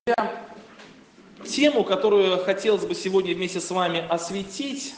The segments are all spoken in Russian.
Тему, которую хотелось бы сегодня вместе с вами осветить,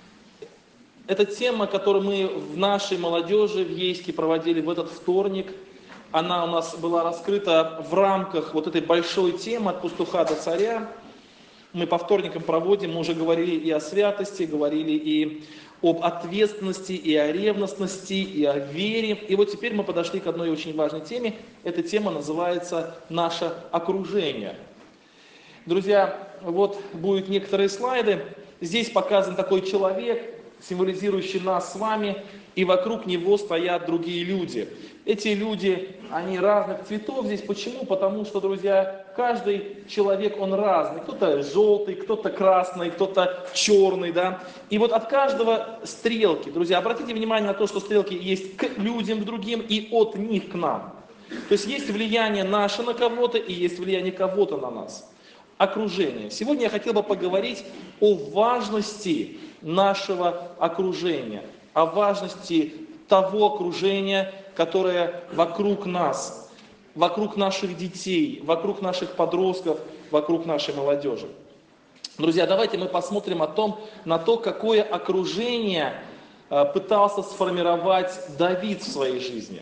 это тема, которую мы в нашей молодежи в Ейске проводили в этот вторник. Она у нас была раскрыта в рамках вот этой большой темы «От пастуха до царя». Мы по вторникам проводим, мы уже говорили и о святости, говорили и об ответственности, и о ревностности, и о вере. И вот теперь мы подошли к одной очень важной теме. Эта тема называется «Наше окружение». Друзья, вот будут некоторые слайды. Здесь показан такой человек, символизирующий нас с вами, и вокруг него стоят другие люди. Эти люди, они разных цветов здесь. Почему? Потому что, друзья, каждый человек, он разный. Кто-то желтый, кто-то красный, кто-то черный, да. И вот от каждого стрелки, друзья, обратите внимание на то, что стрелки есть к людям, к другим, и от них к нам. То есть есть влияние наше на кого-то, и есть влияние кого-то на нас. Окружение. Сегодня я хотел бы поговорить о важности нашего окружения, о важности того окружения, которое вокруг нас, вокруг наших детей, вокруг наших подростков, вокруг нашей молодежи. Друзья, давайте мы посмотрим на то, какое окружение пытался сформировать Давид в своей жизни.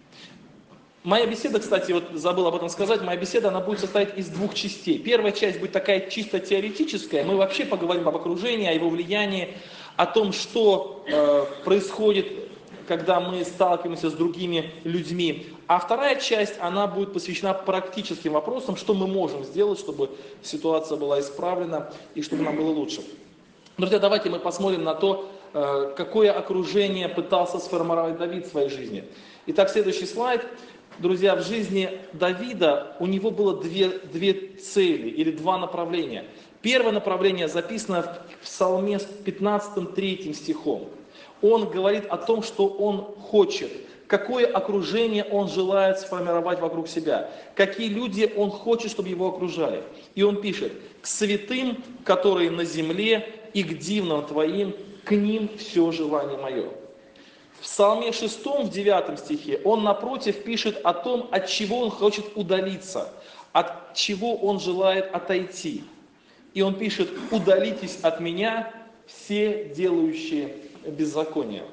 Моя беседа, кстати, вот забыл об этом сказать, моя беседа, она будет состоять из двух частей. Первая часть будет такая чисто теоретическая, мы вообще поговорим об окружении, о его влиянии, о том, что происходит, когда мы сталкиваемся с другими людьми. А вторая часть, она будет посвящена практическим вопросам, что мы можем сделать, чтобы ситуация была исправлена и чтобы нам было лучше. Друзья, давайте мы посмотрим на то, какое окружение пытался сформировать Давид в своей жизни. Итак, следующий слайд. Друзья, в жизни Давида у него было две цели или два направления. Первое направление записано в Псалме 15, 3 стихом. Он говорит о том, что он хочет, какое окружение он желает сформировать вокруг себя, какие люди он хочет, чтобы его окружали. И он пишет: «К святым, которые на земле, и к дивным твоим, к ним все желание мое». В Псалме 6, в 9 стихе, он напротив пишет о том, от чего он хочет удалиться, от чего он желает отойти. И он пишет: «Удалитесь от меня, все делающие беззаконие».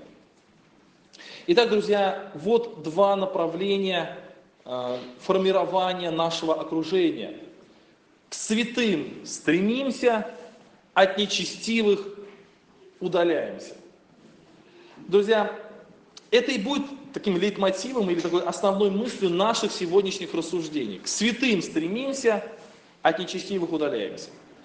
Итак, друзья, вот два направления формирования нашего окружения. К святым стремимся, от нечестивых удаляемся. Друзья, это и будет таким лейтмотивом или такой основной мыслью наших сегодняшних рассуждений. К святым стремимся, от нечестивых удаляемся.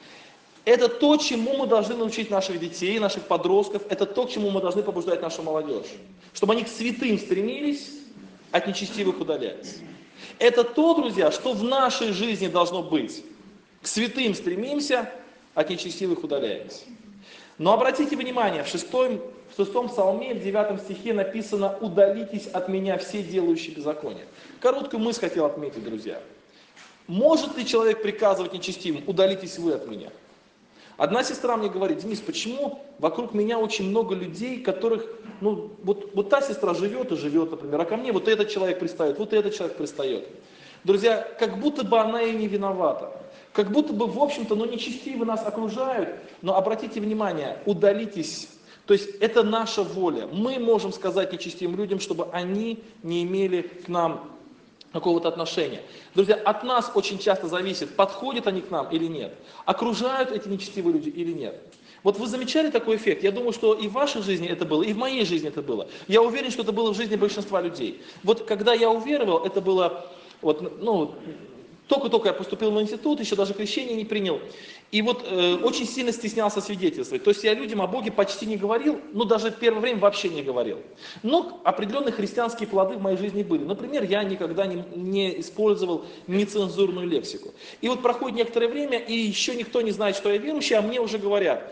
Это то, чему мы должны научить наших детей, наших подростков. Это то, к чему мы должны побуждать нашу молодежь. Чтобы они к святым стремились, от нечестивых удалялись. Это то, друзья, что в нашей жизни должно быть. К святым стремимся, от нечестивых удаляемся. Но обратите внимание, в 6 псалме, в 9 стихе написано: «Удалитесь от меня, все делающие беззаконие». Короткую мысль хотел отметить, друзья. Может ли человек приказывать нечестивым: «Удалитесь вы от меня»? Одна сестра мне говорит: «Денис, почему вокруг меня очень много людей, которых, вот та сестра живет и живет, например, а ко мне вот этот человек пристает, вот этот человек пристает». Друзья, как будто бы она и не виновата. Как будто бы, в общем-то, нечестивы нас окружают, но обратите внимание, удалитесь. То есть это наша воля. Мы можем сказать нечестивым людям, чтобы они не имели к нам какого-то отношения. Друзья, от нас очень часто зависит, подходят они к нам или нет. Окружают эти нечестивые люди или нет. Вот вы замечали такой эффект? Я думаю, что и в вашей жизни это было, и в моей жизни это было. Я уверен, что это было в жизни большинства людей. Вот когда я уверовал, это было... Только-только я поступил в институт, еще даже крещение не принял. И очень сильно стеснялся свидетельствовать. То есть я людям о Боге почти не говорил, даже в первое время вообще не говорил. Но определенные христианские плоды в моей жизни были. Например, я никогда не использовал нецензурную лексику. И вот проходит некоторое время, и еще никто не знает, что я верующий, а мне уже говорят: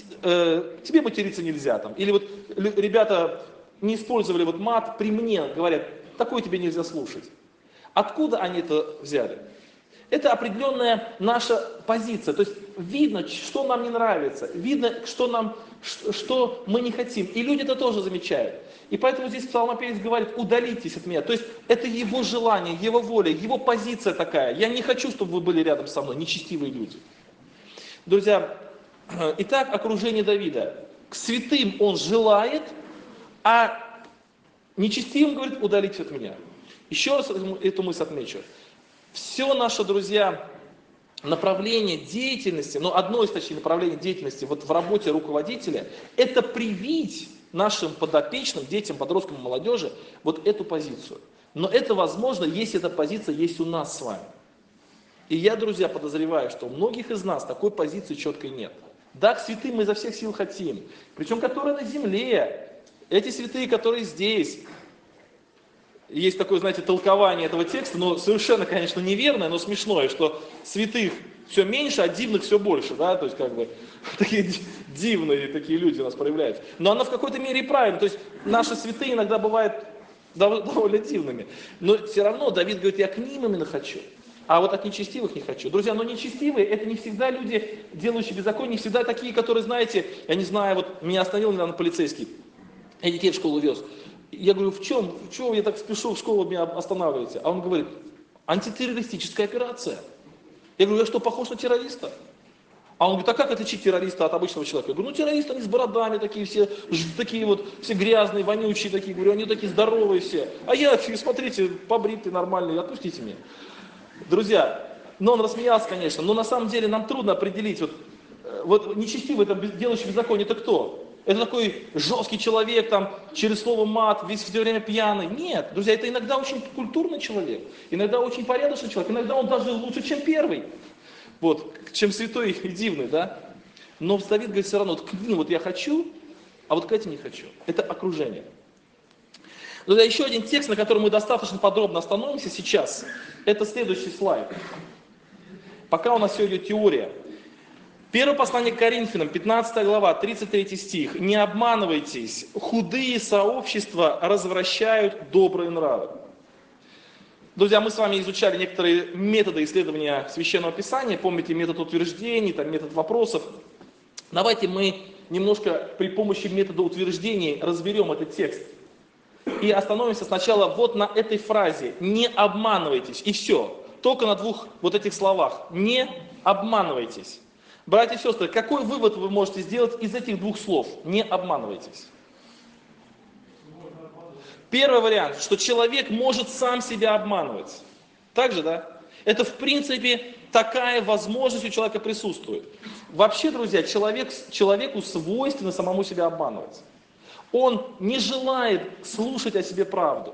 тебе материться нельзя. Или вот ребята не использовали мат, при мне говорят: такое тебе нельзя слушать. Откуда они это взяли? Это определенная наша позиция. То есть видно, что нам не нравится, видно, что мы не хотим. И люди это тоже замечают. И поэтому здесь псалмопевец говорит: удалитесь от меня. То есть это его желание, его воля, его позиция такая. Я не хочу, чтобы вы были рядом со мной, нечестивые люди. Друзья, итак, окружение Давида. К святым он желает, а нечестивым говорит: удалитесь от меня. Еще раз эту мысль отмечу. Все наше, друзья, направление деятельности, одно из, точнее, направлений деятельности вот в работе руководителя, это привить нашим подопечным, детям, подросткам и молодежи вот эту позицию. Но это возможно, если эта позиция есть у нас с вами. И я, друзья, подозреваю, что у многих из нас такой позиции четкой нет. Да, к святым мы изо всех сил хотим, причем которые на земле, эти святые, которые здесь. Есть такое, знаете, толкование этого текста, но совершенно, конечно, неверное, но смешное, что святых все меньше, а дивных все больше, да, то есть как бы такие дивные такие люди у нас проявляются. Но оно в какой-то мере и правильно, то есть наши святые иногда бывают довольно дивными, но все равно Давид говорит: я к ним именно хочу, а вот от нечестивых не хочу. Друзья, но нечестивые — это не всегда люди, делающие беззаконие, не всегда такие, которые, знаете, я не знаю, вот меня остановил недавно полицейский, я детей в школу вез. Я говорю: в чем? Чего я так спешу в школу, меня останавливаете? А он говорит: антитеррористическая операция. Я говорю: я что, похож на террориста? А он говорит: а как отличить террориста от обычного человека? Я говорю: террористы, они с бородами такие все, такие вот, все грязные, вонючие такие, говорю, они такие здоровые все. А я, смотрите, побритый, нормальный, отпустите меня. Друзья, он рассмеялся, конечно, но на самом деле нам трудно определить, вот нечестивый, делающий беззаконие, это кто? Это такой жесткий человек, там, через слово мат, весь все время пьяный. Нет, друзья, это иногда очень культурный человек, иногда очень порядочный человек, иногда он даже лучше, чем первый, чем святой и дивный, да. Но Давид говорит все равно: к ним я хочу, а вот к этим не хочу. Это окружение. Друзья, еще один текст, на котором мы достаточно подробно остановимся сейчас, это следующий слайд. Пока у нас все идет теория. Первое послание к Коринфянам, 15 глава, 33 стих. «Не обманывайтесь, худые сообщества развращают добрые нравы». Друзья, мы с вами изучали некоторые методы исследования Священного Писания. Помните метод утверждений, метод вопросов. Давайте мы немножко при помощи метода утверждений разберем этот текст. И остановимся сначала на этой фразе: «Не обманывайтесь». И все. Только на двух этих словах. «Не обманывайтесь». Братья и сестры, какой вывод вы можете сделать из этих двух слов? Не обманывайтесь. Первый вариант, что человек может сам себя обманывать. Так же, да? Это, в принципе, такая возможность у человека присутствует. Вообще, друзья, человеку свойственно самому себя обманывать. Он не желает слушать о себе правду.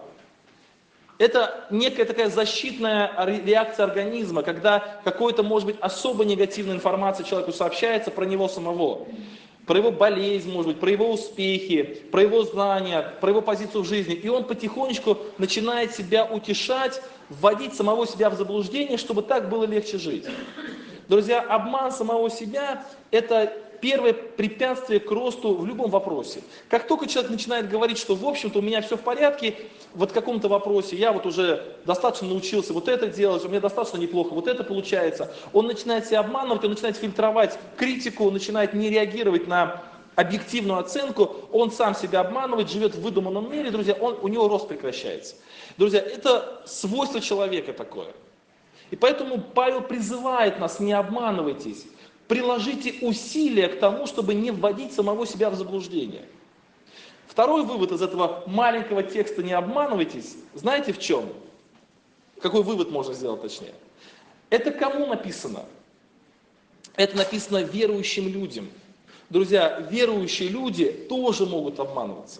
Это некая такая защитная реакция организма, когда какой-то, может быть, особо негативная информация человеку сообщается про него самого. Про его болезнь, может быть, про его успехи, про его знания, про его позицию в жизни. И он потихонечку начинает себя утешать, вводить самого себя в заблуждение, чтобы так было легче жить. Друзья, обман самого себя – это первое препятствие к росту в любом вопросе. Как только человек начинает говорить, что в общем-то у меня все в порядке, в каком-то вопросе я уже достаточно научился это делать, у меня достаточно неплохо это получается, он начинает себя обманывать, он начинает фильтровать критику, он начинает не реагировать на объективную оценку, он сам себя обманывает, живет в выдуманном мире, друзья, у него рост прекращается. Друзья, это свойство человека такое. И поэтому Павел призывает нас: не обманывайтесь. Приложите усилия к тому, чтобы не вводить самого себя в заблуждение. Второй вывод из этого маленького текста «не обманывайтесь», знаете в чем? Какой вывод можно сделать точнее? Это кому написано? Это написано верующим людям. Друзья, верующие люди тоже могут обманываться.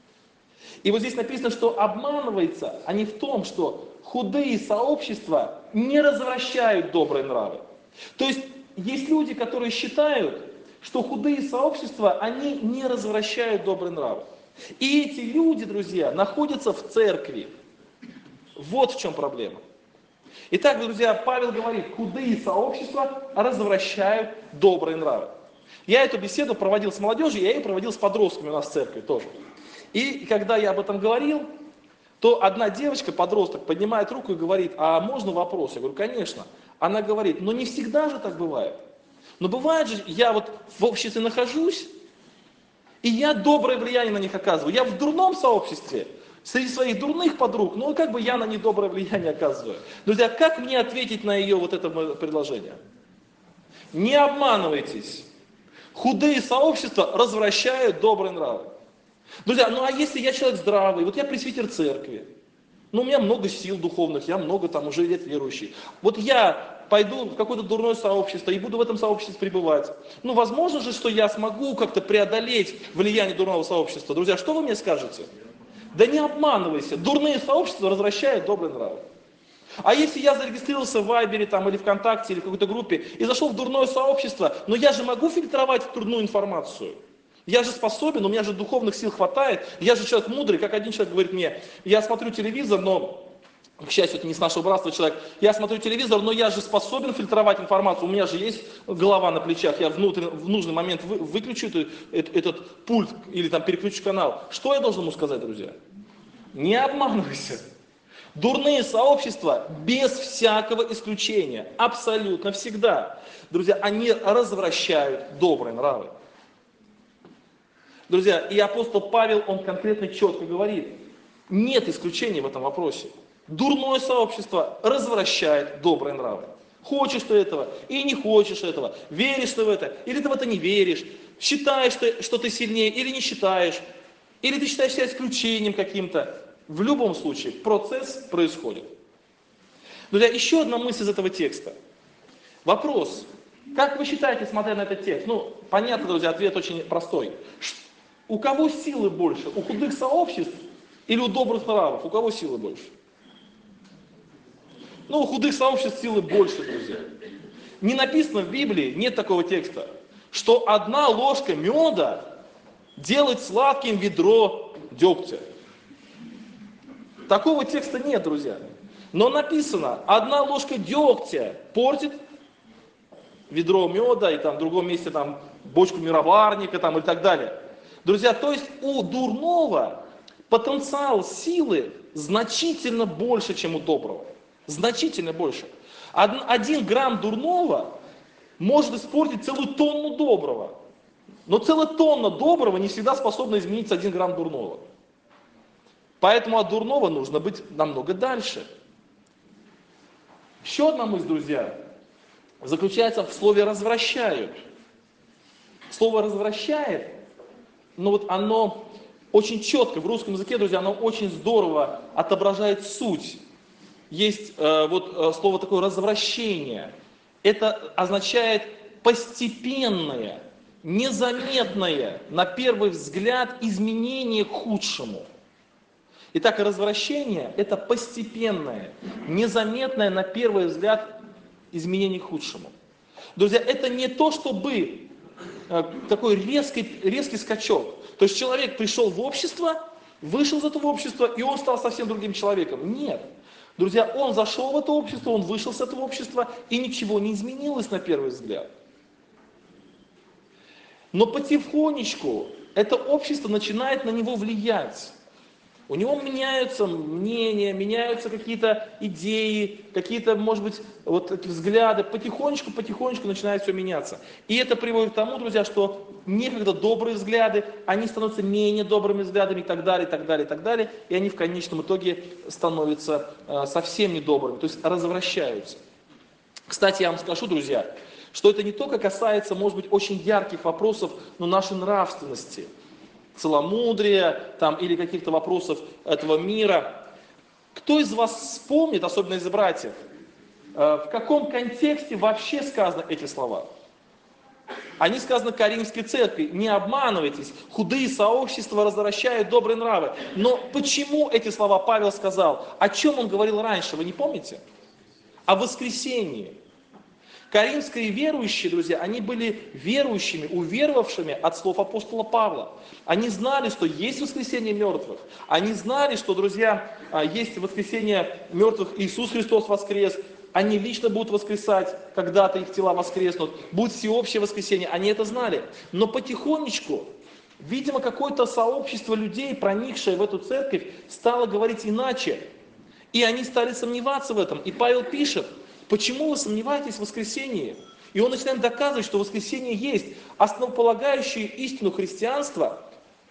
И здесь написано, что обманывается, а не в том, что худые сообщества не развращают добрые нравы. То есть есть люди, которые считают, что худые сообщества, они не развращают добрые нравы. И эти люди, друзья, находятся в церкви. Вот в чем проблема. Итак, друзья, Павел говорит: худые сообщества развращают добрые нравы. Я эту беседу проводил с молодежью, я ее проводил с подростками у нас в церкви тоже. И когда я об этом говорил, то одна девочка, подросток, поднимает руку и говорит: а можно вопрос? Я говорю: конечно. Она говорит, но не всегда же так бывает. Но бывает же, я вот в обществе нахожусь, и я доброе влияние на них оказываю. Я в дурном сообществе, среди своих дурных подруг, но как бы я на них доброе влияние оказываю. Друзья, как мне ответить на ее вот это предложение? Не обманывайтесь. Худые сообщества развращают добрые нравы. Друзья, ну а если я человек здравый, вот я пресвитер церкви, ну у меня много сил духовных, я много там уже лет верующий. Вот я пойду в какое-то дурное сообщество и буду в этом сообществе пребывать. Ну возможно же, что я смогу как-то преодолеть влияние дурного сообщества. Друзья, что вы мне скажете? Да не обманывайся, дурные сообщества развращают добрые нравы. А если я зарегистрировался в Вайбере там, или ВКонтакте, или в какой-то группе и зашел в дурное сообщество, но я же могу фильтровать дурную информацию. Я же способен, у меня же духовных сил хватает, я же человек мудрый, как один человек говорит мне, я смотрю телевизор, но, к счастью, это не с нашего братства человек, я смотрю телевизор, но я же способен фильтровать информацию, у меня же есть голова на плечах, я в нужный момент выключу этот пульт или там переключу канал. Что я должен ему сказать, друзья? Не обманывайся. Дурные сообщества без всякого исключения, абсолютно всегда. Друзья, они развращают добрые нравы. Друзья, и апостол Павел, он конкретно четко говорит, нет исключений в этом вопросе. Дурное сообщество развращает добрые нравы. Хочешь ты этого и не хочешь этого, веришь ты в это или ты в это не веришь, считаешь ты, что ты сильнее или не считаешь, или ты считаешь себя исключением каким-то. В любом случае процесс происходит. Друзья, еще одна мысль из этого текста. Вопрос. Как вы считаете, смотря на этот текст? Ну, понятно, друзья, ответ очень простой. У кого силы больше? У худых сообществ или у добрых нравов? У кого силы больше? Ну, у худых сообществ силы больше, друзья. Не написано в Библии, нет такого текста, что одна ложка меда делает сладким ведро дегтя. Такого текста нет, друзья. Но написано, одна ложка дегтя портит ведро меда, и там в другом месте там бочку мироварника там, и так далее. Друзья, то есть у дурного потенциал силы значительно больше, чем у доброго. Значительно больше. 1 грамм дурного может испортить целую тонну доброго. Но целая тонна доброго не всегда способна изменить 1 грамм дурного. Поэтому от дурного нужно быть намного дальше. Еще одна мысль, друзья, заключается в слове «развращают». Слово «развращает», ну вот оно очень четко в русском языке, друзья, оно очень здорово отображает суть. Есть слово такое «развращение». Это означает постепенное, незаметное, на первый взгляд, изменение к худшему. Итак, развращение – это постепенное, незаметное, на первый взгляд, изменение к худшему. Друзья, это не то, чтобы такой резкий скачок. То есть человек пришел в общество, вышел из этого общества, и он стал совсем другим человеком. Нет. Друзья, он зашел в это общество, он вышел с этого общества, и ничего не изменилось на первый взгляд. Но потихонечку это общество начинает на него влиять. У него меняются мнения, меняются какие-то идеи, какие-то, может быть, вот эти взгляды. Потихонечку начинает все меняться. И это приводит к тому, друзья, что некогда добрые взгляды, они становятся менее добрыми взглядами и так далее, и так далее, и так далее. И они в конечном итоге становятся совсем недобрыми, то есть развращаются. Кстати, я вам скажу, друзья, что это не только касается, может быть, очень ярких вопросов, но нашей нравственности. Целомудрия там, или каких-то вопросов этого мира. Кто из вас вспомнит, особенно из братьев, в каком контексте вообще сказаны эти слова? Они сказаны Коринфской церкви. Не обманывайтесь, худые сообщества развращают добрые нравы. Но почему эти слова Павел сказал? О чем он говорил раньше, вы не помните? О воскресении. Коринфские верующие, друзья, они были верующими, уверовавшими от слов апостола Павла. Они знали, что есть воскресение мертвых. Они знали, что, друзья, есть воскресение мертвых, Иисус Христос воскрес. Они лично будут воскресать, когда-то их тела воскреснут. Будет всеобщее воскресение. Они это знали. Но потихонечку, видимо, какое-то сообщество людей, проникшее в эту церковь, стало говорить иначе. И они стали сомневаться в этом. И Павел пишет, Почему вы сомневаетесь в воскресении? И он начинает доказывать, что воскресение есть. Основополагающую истину христианства,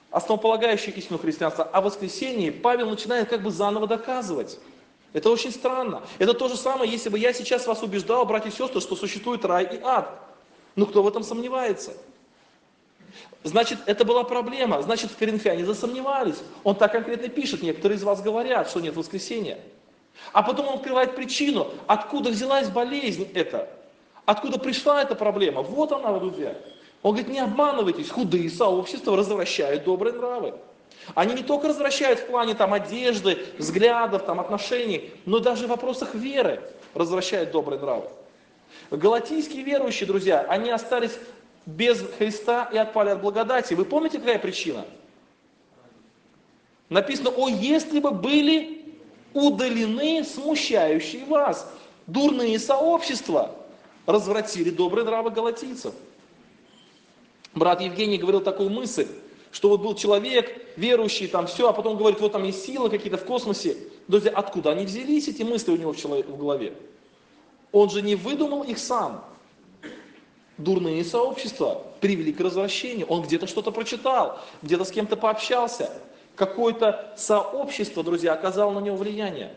о воскресении Павел начинает как бы заново доказывать. Это очень странно. Это то же самое, если бы я сейчас вас убеждал, братья и сестры, что существует рай и ад. Ну кто в этом сомневается? Значит, это была проблема. Значит, коринфяне засомневались. Он так конкретно пишет, некоторые из вас говорят, что нет воскресения. А потом он открывает причину, откуда взялась болезнь эта. Откуда пришла эта проблема? Вот она, друзья. Он говорит, не обманывайтесь, худые сообщества развращают добрые нравы. Они не только развращают в плане там, одежды, взглядов, там, отношений, но даже в вопросах веры развращают добрые нравы. Галатийские верующие, друзья, они остались без Христа и отпали от благодати. Вы помните, какая причина? Написано, о, если бы были удалены смущающие вас дурные сообщества, развратили добрые нравы галатийцев. Брат Евгений говорил такую мысль, что вот был человек, верующий, там все, а потом говорит, вот там есть силы какие-то в космосе. Друзья, откуда они взялись, эти мысли у него в голове? Он же не выдумал их сам. Дурные сообщества привели к развращению. Он где-то что-то прочитал, где-то с кем-то пообщался. Какое-то сообщество, друзья, оказало на него влияние.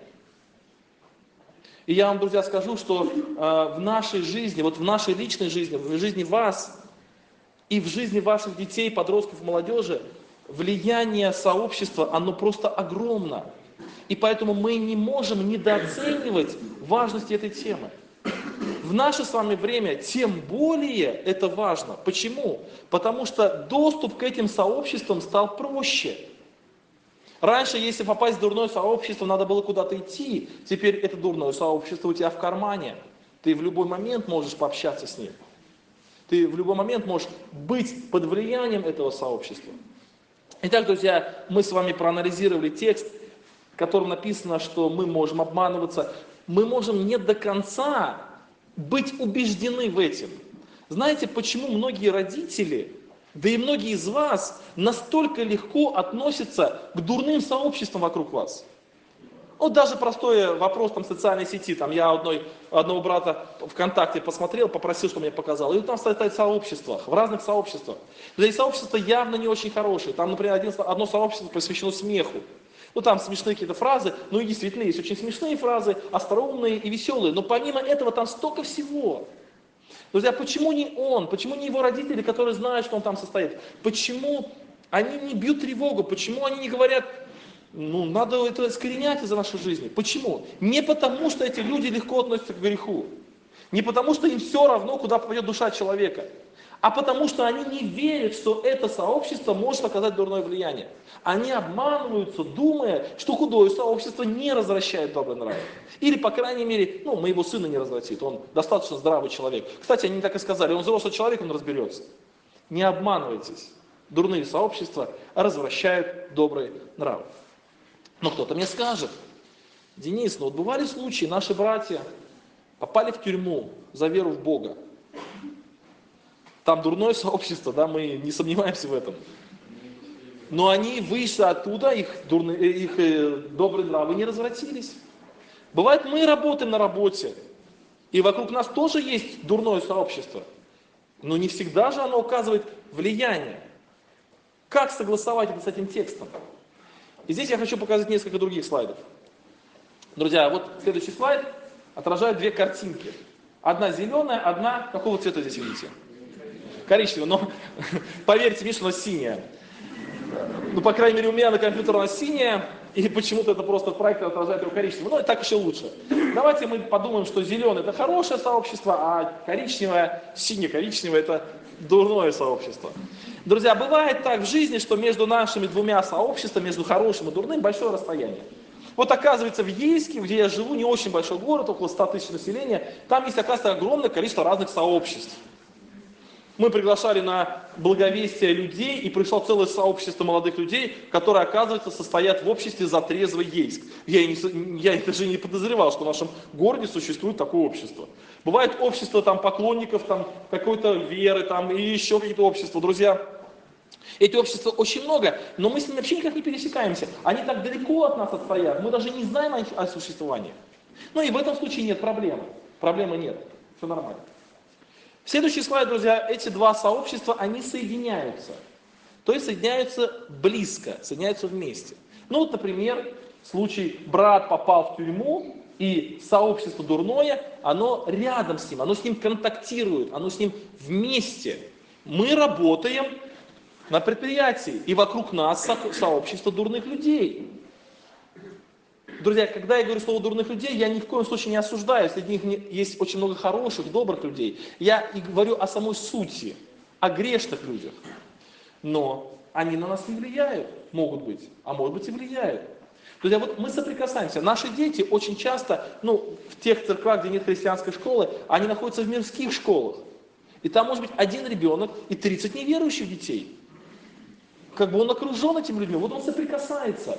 И я вам, друзья, скажу, что в нашей жизни, вот в нашей личной жизни, в жизни вас и в жизни ваших детей, подростков, молодежи, влияние сообщества, оно просто огромно. И поэтому мы не можем недооценивать важность этой темы. В наше с вами время тем более это важно. Почему? Потому что доступ к этим сообществам стал проще. Раньше, если попасть в дурное сообщество, надо было куда-то идти. Теперь это дурное сообщество у тебя в кармане. Ты в любой момент можешь пообщаться с ним. Ты в любой момент можешь быть под влиянием этого сообщества. Итак, друзья, мы с вами проанализировали текст, в котором написано, что мы можем обманываться. Мы можем не до конца быть убеждены в этом. Знаете, почему многие родители, да и многие из вас, настолько легко относятся к дурным сообществам вокруг вас? Вот даже простой вопрос там, в социальной сети. Там, я одного брата ВКонтакте посмотрел, попросил, чтобы мне показал. И там стоит в сообществах, в разных сообществах. И сообщества явно не очень хорошие. Там, например, одно сообщество посвящено смеху. Ну там смешные какие-то фразы, ну и действительно есть очень смешные фразы, остроумные и веселые. Но помимо этого там столько всего. Друзья, почему не он, почему не его родители, которые знают, что он там состоит? Почему они не бьют тревогу? Почему они не говорят, ну надо это искоренять из нашей жизни? Почему? Не потому, что эти люди легко относятся к греху. Не потому, что им все равно, куда попадет душа человека. А потому что они не верят, что это сообщество может оказать дурное влияние. Они обманываются, думая, что худое сообщество не развращает добрый нрав. Или, по крайней мере, моего сына не развратит, он достаточно здравый человек. Кстати, они так и сказали, он взрослый человек, он разберется. Не обманывайтесь. Дурные сообщества развращают добрый нрав. Но кто-то мне скажет, Денис, вот бывали случаи, наши братья попали в тюрьму за веру в Бога. Там дурное сообщество, да, мы не сомневаемся в этом. Но они вышли оттуда, их добрые нравы не развратились. Бывает, мы работаем на работе, и вокруг нас тоже есть дурное сообщество. Но не всегда же оно оказывает влияние. Как согласовать это с этим текстом? И здесь я хочу показать несколько других слайдов. Друзья, вот следующий слайд отражает две картинки. Одна зеленая, одна какого цвета здесь видите? Коричневая, но поверьте мне, что она синяя. Ну, по крайней мере, у меня на компьютере она синяя, и почему-то это просто проектор отражает его коричневым. Ну, и так еще лучше. Давайте мы подумаем, что зеленое это хорошее сообщество, а коричневое, сине-коричневое это дурное сообщество. Друзья, бывает так в жизни, что между нашими двумя сообществами, между хорошим и дурным, большое расстояние. Вот оказывается в Ейске, где я живу, не очень большой город, около 100 тысяч населения, там есть, оказывается, огромное количество разных сообществ. Мы приглашали на благовестие людей, и пришло целое сообщество молодых людей, которые, оказывается, состоят в обществе «За трезвый Ейск». Я даже не подозревал, что в нашем городе существует такое общество. Бывает общество там, поклонников там, какой-то веры там, и еще какие-то общества. Друзья, эти общества очень много, но мы с ними вообще никак не пересекаемся. Они так далеко от нас отстоят, мы даже не знаем о существовании. Ну и в этом случае нет проблемы. Проблемы нет, все нормально. Следующий слайд, друзья, эти два сообщества, они соединяются. То есть соединяются близко, соединяются вместе. Ну вот, например, случай брат попал в тюрьму, и сообщество дурное, оно рядом с ним, оно с ним контактирует, оно с ним вместе. Мы работаем на предприятии, и вокруг нас сообщество дурных людей. Друзья, когда я говорю слово дурных людей, я ни в коем случае не осуждаю, среди них есть очень много хороших, добрых людей. Я и говорю о самой сути, о грешных людях. Но они на нас не влияют, могут быть, а может быть и влияют. Друзья, вот мы соприкасаемся. Наши дети очень часто, в тех церквах, где нет христианской школы, они находятся в мирских школах. И там может быть один ребенок и 30 неверующих детей. Как бы он окружен этими людьми, вот он соприкасается.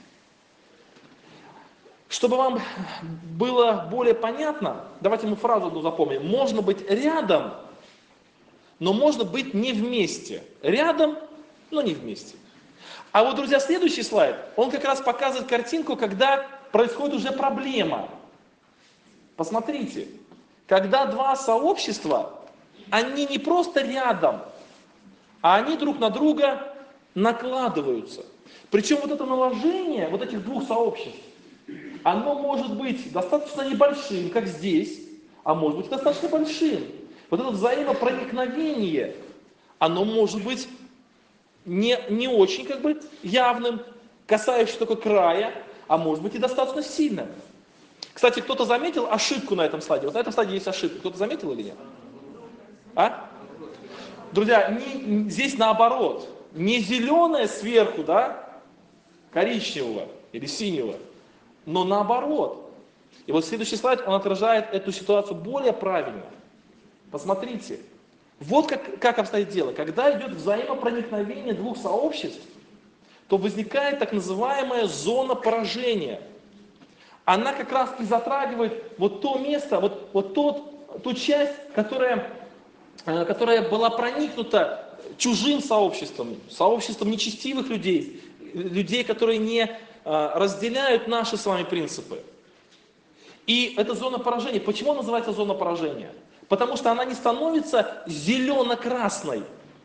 Чтобы вам было более понятно, давайте мы фразу одну запомним. Можно быть рядом, но можно быть не вместе. Рядом, но не вместе. А вот, друзья, следующий слайд, он как раз показывает картинку, когда происходит уже проблема. Посмотрите, когда два сообщества, они не просто рядом, а они друг на друга накладываются. Причем вот это наложение вот этих двух сообществ, оно может быть достаточно небольшим, как здесь, а может быть достаточно большим. Вот это взаимопроникновение, оно может быть не очень явным, касающимся только края, а может быть и достаточно сильным. Кстати, кто-то заметил ошибку на этом слайде? Вот на этом слайде есть ошибка. Кто-то заметил или нет? А? Друзья, здесь наоборот. Не зеленое сверху, коричневого или синего, но наоборот. И вот следующий слайд, он отражает эту ситуацию более правильно. Посмотрите. Вот как обстоит дело. Когда идет взаимопроникновение двух сообществ, то возникает так называемая зона поражения. Она как раз и затрагивает вот то место, ту часть, которая была проникнута чужим сообществом, сообществом нечестивых людей, людей, которые не разделяют наши с вами принципы. И это зона поражения. Почему называется зона поражения? Потому что она не становится зелено-красной.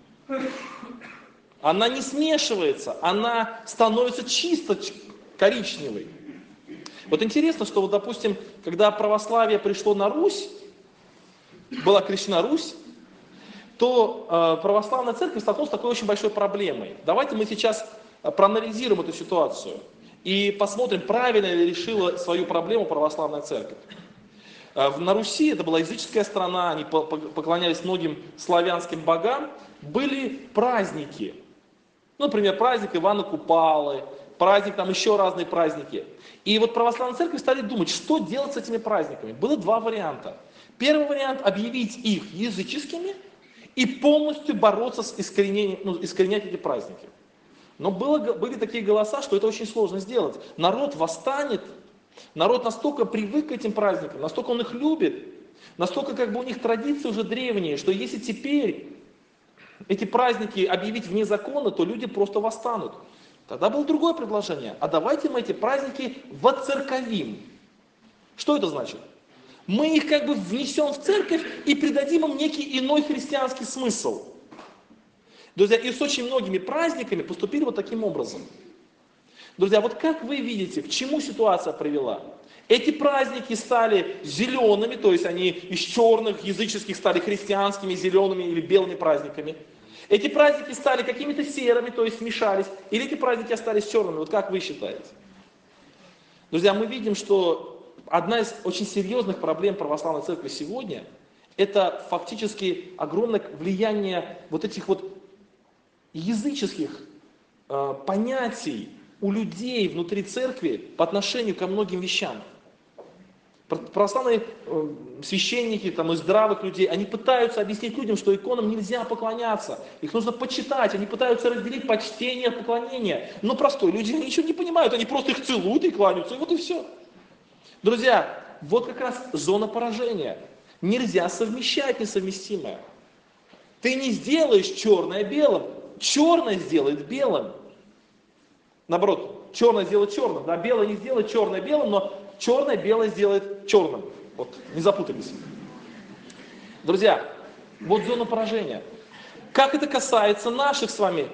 Она не смешивается, она становится чисто коричневой. Вот интересно, что, допустим, когда православие пришло на Русь, была крещена Русь, то православная церковь столкнулась с такой очень большой проблемой. Давайте мы сейчас проанализируем эту ситуацию и посмотрим, правильно ли решила свою проблему православная церковь. На Руси, это была языческая страна, они поклонялись многим славянским богам, были праздники. Например, праздник Ивана Купалы, праздник, еще разные праздники. И вот православная церковь стали думать, что делать с этими праздниками. Было два варианта. Первый вариант – объявить их языческими и полностью бороться с искоренять эти праздники. Но были такие голоса, что это очень сложно сделать. Народ восстанет. Народ настолько привык к этим праздникам, настолько он их любит, настолько у них традиции уже древние, что если теперь эти праздники объявить вне закона, то люди просто восстанут. Тогда было другое предложение. А давайте мы эти праздники воцерковим. Что это значит? Мы их внесем в церковь и придадим им некий иной христианский смысл. Друзья, и с очень многими праздниками поступили вот таким образом. Друзья, вот как вы видите, к чему ситуация привела? Эти праздники стали зелеными, то есть они из черных, языческих стали христианскими, зелеными или белыми праздниками. Эти праздники стали какими-то серыми, то есть смешались, или эти праздники остались черными. Вот как вы считаете? Друзья, мы видим, что одна из очень серьезных проблем православной церкви сегодня – это фактически огромное влияние вот этих языческих понятий у людей внутри церкви по отношению ко многим вещам. Православные священники из здравых людей, они пытаются объяснить людям, что иконам нельзя поклоняться, их нужно почитать, они пытаются разделить почтение от поклонения. Но простой люди ничего не понимают, они просто их целуют и кланяются, и вот и все. Друзья, вот как раз зона поражения. Нельзя совмещать несовместимое. Ты не сделаешь черное белым, черное сделает белым. Наоборот, черное сделает черным, белое не сделает черное белым, но черное белое сделает черным. Вот, не запутались. Друзья, вот зона поражения. Как это касается наших с вами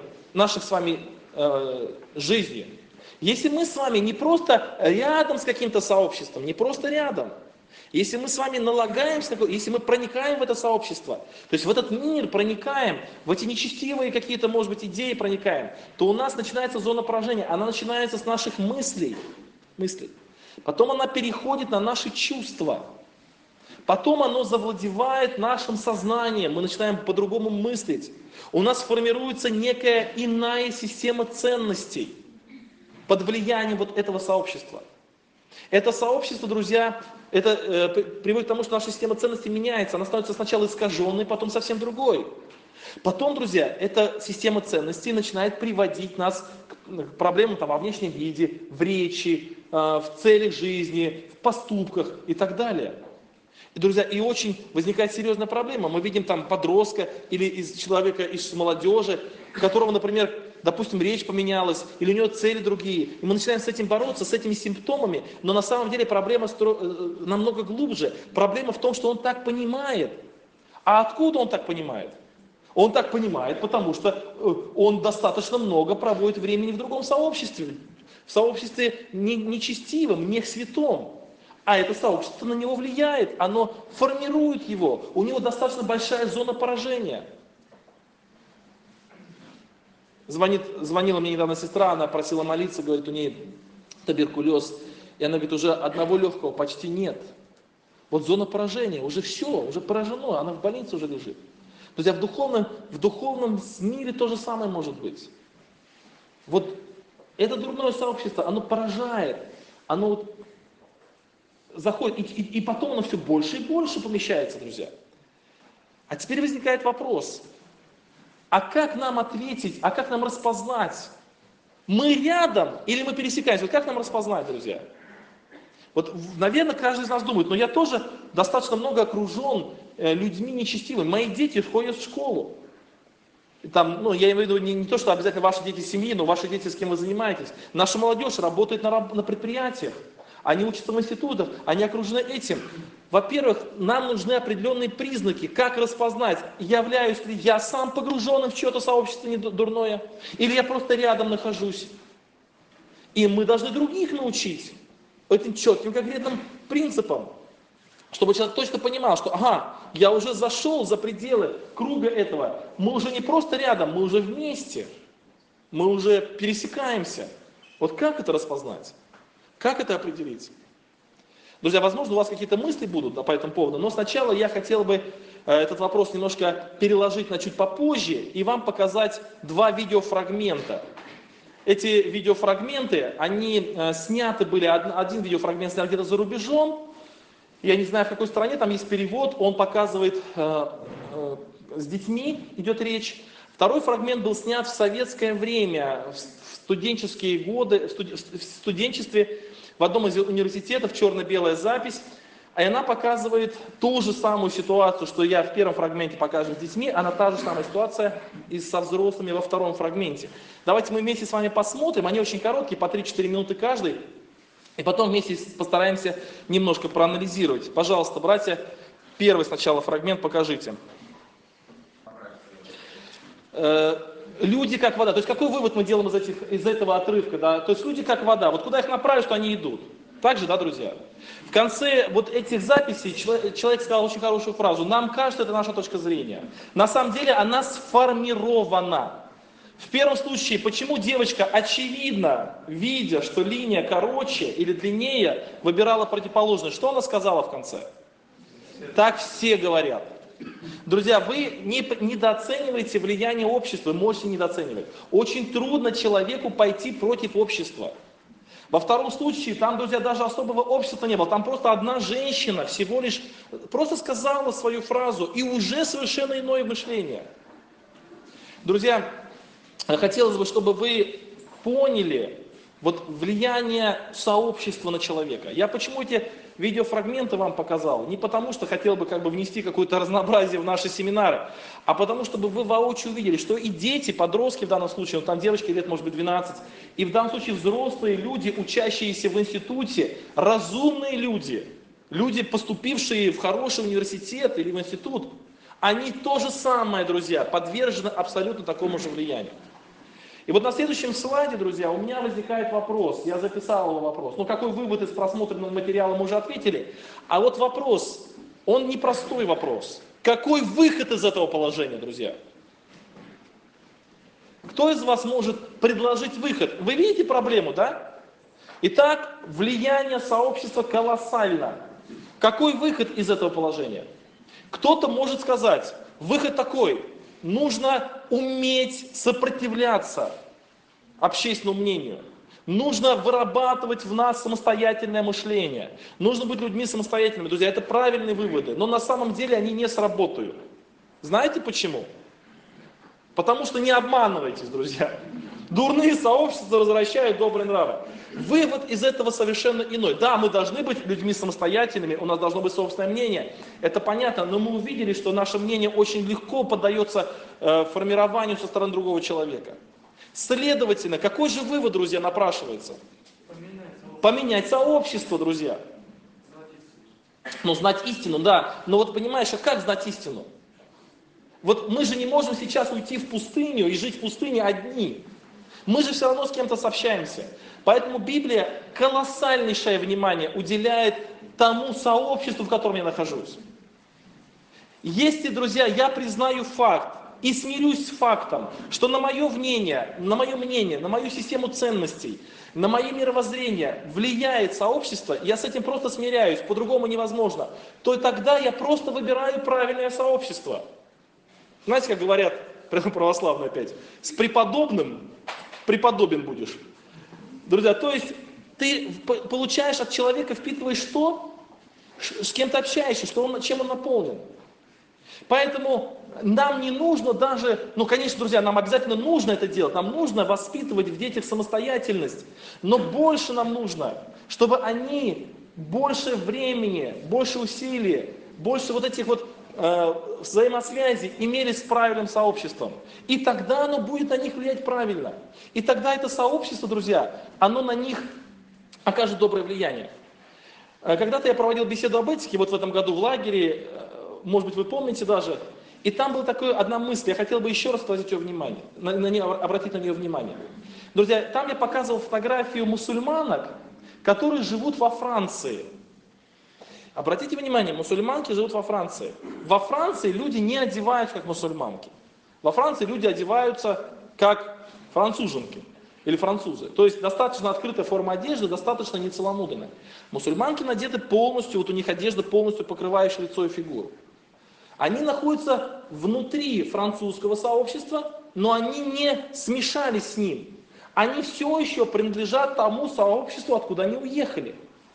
жизни? Если мы с вами не просто рядом с каким-то сообществом, не просто рядом, если мы с вами налагаемся, если мы проникаем в это сообщество, то есть в этот мир проникаем, в эти нечестивые какие-то, может быть, идеи проникаем, то у нас начинается зона поражения. Она начинается с наших мыслей. Потом она переходит на наши чувства. Потом оно завладевает нашим сознанием, мы начинаем по-другому мыслить. У нас формируется некая иная система ценностей под влиянием вот этого сообщества. Это сообщество, друзья, это приводит к тому, что наша система ценностей меняется. Она становится сначала искаженной, потом совсем другой. Потом, друзья, эта система ценностей начинает приводить нас к проблемам во внешнем виде, в речи, в целях жизни, в поступках и так далее. И, друзья, и очень возникает серьезная проблема. Мы видим там подростка или из человека, из молодежи, у которого, например, допустим, речь поменялась, или у него цели другие. И мы начинаем с этим бороться, с этими симптомами, но на самом деле проблема намного глубже. Проблема в том, что он так понимает. А откуда он так понимает? Он так понимает, потому что он достаточно много проводит времени в другом сообществе. В сообществе нечестивом, не святом. А это сообщество на него влияет, оно формирует его. У него достаточно большая зона поражения. Звонила мне недавно сестра, она просила молиться, говорит, у нее туберкулез. И она говорит, уже одного легкого почти нет. Вот зона поражения, уже все, уже поражено, она в больнице уже лежит. Друзья, в духовном мире то же самое может быть. Вот это дурное сообщество, оно поражает, оно вот заходит, и потом оно все больше и больше помещается, друзья. А теперь возникает вопрос, а как нам ответить, а как нам распознать? Мы рядом или мы пересекаемся? Вот как нам распознать, друзья? Вот, наверное, каждый из нас думает, но я тоже достаточно много окружен людьми нечестивыми. Мои дети ходят в школу. Там, я имею в виду не то, что обязательно ваши дети семьи, но ваши дети, с кем вы занимаетесь. Наша молодежь работает на предприятиях. Они учатся в институтах, они окружены этим. Во-первых, нам нужны определенные признаки, как распознать, являюсь ли я сам погруженным в чье-то сообщество дурное, или я просто рядом нахожусь. И мы должны других научить этим четким конкретным принципам, чтобы человек точно понимал, что я уже зашел за пределы круга этого, мы уже не просто рядом, мы уже вместе, мы уже пересекаемся. Вот как это распознать? Как это определить? Друзья, возможно, у вас какие-то мысли будут по этому поводу, но сначала я хотел бы этот вопрос немножко переложить на чуть попозже и вам показать два видеофрагмента. Эти видеофрагменты, они сняты были, один видеофрагмент снят где-то за рубежом, я не знаю в какой стране, там есть перевод, он показывает, с детьми идет речь. Второй фрагмент был снят в советское время, в студенческие годы, в студенчестве, в одном из университетов, черно-белая запись, и она показывает ту же самую ситуацию, что я в первом фрагменте покажу с детьми, она та же самая ситуация и со взрослыми во втором фрагменте. Давайте мы вместе с вами посмотрим, они очень короткие, по 3-4 минуты каждый, и потом вместе постараемся немножко проанализировать. Пожалуйста, братья, первый сначала фрагмент покажите. Люди как вода. То есть какой вывод мы делаем из этого отрывка? Да? То есть люди как вода. Вот куда их направить, что они идут. Так же, да, друзья? В конце вот этих записей человек сказал очень хорошую фразу. Нам кажется, это наша точка зрения. На самом деле она сформирована. В первом случае, почему девочка, очевидно, видя, что линия короче или длиннее, выбирала противоположность, что она сказала в конце? Так все говорят. Друзья, вы недооцениваете влияние общества, вы можете недооценивать. Очень трудно человеку пойти против общества. Во втором случае, там, друзья, даже особого общества не было. Там просто одна женщина всего лишь просто сказала свою фразу, и уже совершенно иное мышление. Друзья, хотелось бы, чтобы вы поняли вот влияние сообщества на человека. Я почему эти видеофрагменты вам показал? Не потому, что хотел бы внести какое-то разнообразие в наши семинары, а потому, чтобы вы воочию увидели, что и дети, подростки в данном случае, там девочки лет может быть 12, и в данном случае взрослые люди, учащиеся в институте, разумные люди, люди, поступившие в хороший университет или в институт, они то же самое, друзья, подвержены абсолютно такому же влиянию. И вот на следующем слайде, друзья, у меня возникает вопрос, я записал его вопрос. Ну, какой вывод из просмотренного материала мы уже ответили. А вот вопрос, он непростой вопрос. Какой выход из этого положения, друзья? Кто из вас может предложить выход? Вы видите проблему, да? Итак, влияние сообщества колоссально. Какой выход из этого положения? Кто-то может сказать, выход такой, нужно уметь сопротивляться общественному мнению. Нужно вырабатывать в нас самостоятельное мышление. Нужно быть людьми самостоятельными. Друзья, это правильные выводы, но на самом деле они не сработают. Знаете почему? Потому что не обманывайтесь, друзья. Дурные сообщества развращают добрые нравы. Вывод из этого совершенно иной. Да, мы должны быть людьми самостоятельными, у нас должно быть собственное мнение. Это понятно, но мы увидели, что наше мнение очень легко поддается формированию со стороны другого человека. Следовательно, какой же вывод, друзья, напрашивается? Поменять сообщество, друзья. Ну, знать истину, да. Но вот понимаешь, а как знать истину? Вот мы же не можем сейчас уйти в пустыню и жить в пустыне одни. Мы же все равно с кем-то сообщаемся. Поэтому Библия колоссальнейшее внимание уделяет тому сообществу, в котором я нахожусь. Если, друзья, я признаю факт и смирюсь с фактом, что на мое мнение, на мою систему ценностей, на мое мировоззрение влияет сообщество, я с этим просто смиряюсь, по-другому невозможно, то тогда я просто выбираю правильное сообщество. Знаете, как говорят, православные опять, с преподобным преподобен будешь. Друзья, то есть ты получаешь от человека, впитываешь что? С кем ты общаешься, чем он наполнен. Поэтому нам не нужно даже, ну, конечно, друзья, нам обязательно нужно это делать, нам нужно воспитывать в детях самостоятельность, но больше нам нужно, чтобы они больше времени, больше усилий, больше вот этих вот взаимосвязи имели с правильным сообществом. И тогда оно будет на них влиять правильно. И тогда это сообщество, друзья, оно на них окажет доброе влияние. Когда-то я проводил беседу об этике, вот в этом году в лагере, может быть, вы помните даже, и там была такая одна мысль, я хотел бы еще раз обратить обратить на нее внимание. Друзья, там я показывал фотографию мусульманок, которые живут во Франции. Обратите внимание, мусульманки живут во Франции. Во Франции люди не одеваются как мусульманки. Во Франции люди одеваются как француженки или французы. То есть достаточно открытая форма одежды, достаточно нецеломудренная. Мусульманки надеты полностью, вот у них одежда полностью покрывающая лицо и фигуру. Они находятся внутри французского сообщества, но они не смешались с ним. Они все еще принадлежат тому сообществу, откуда они уехали.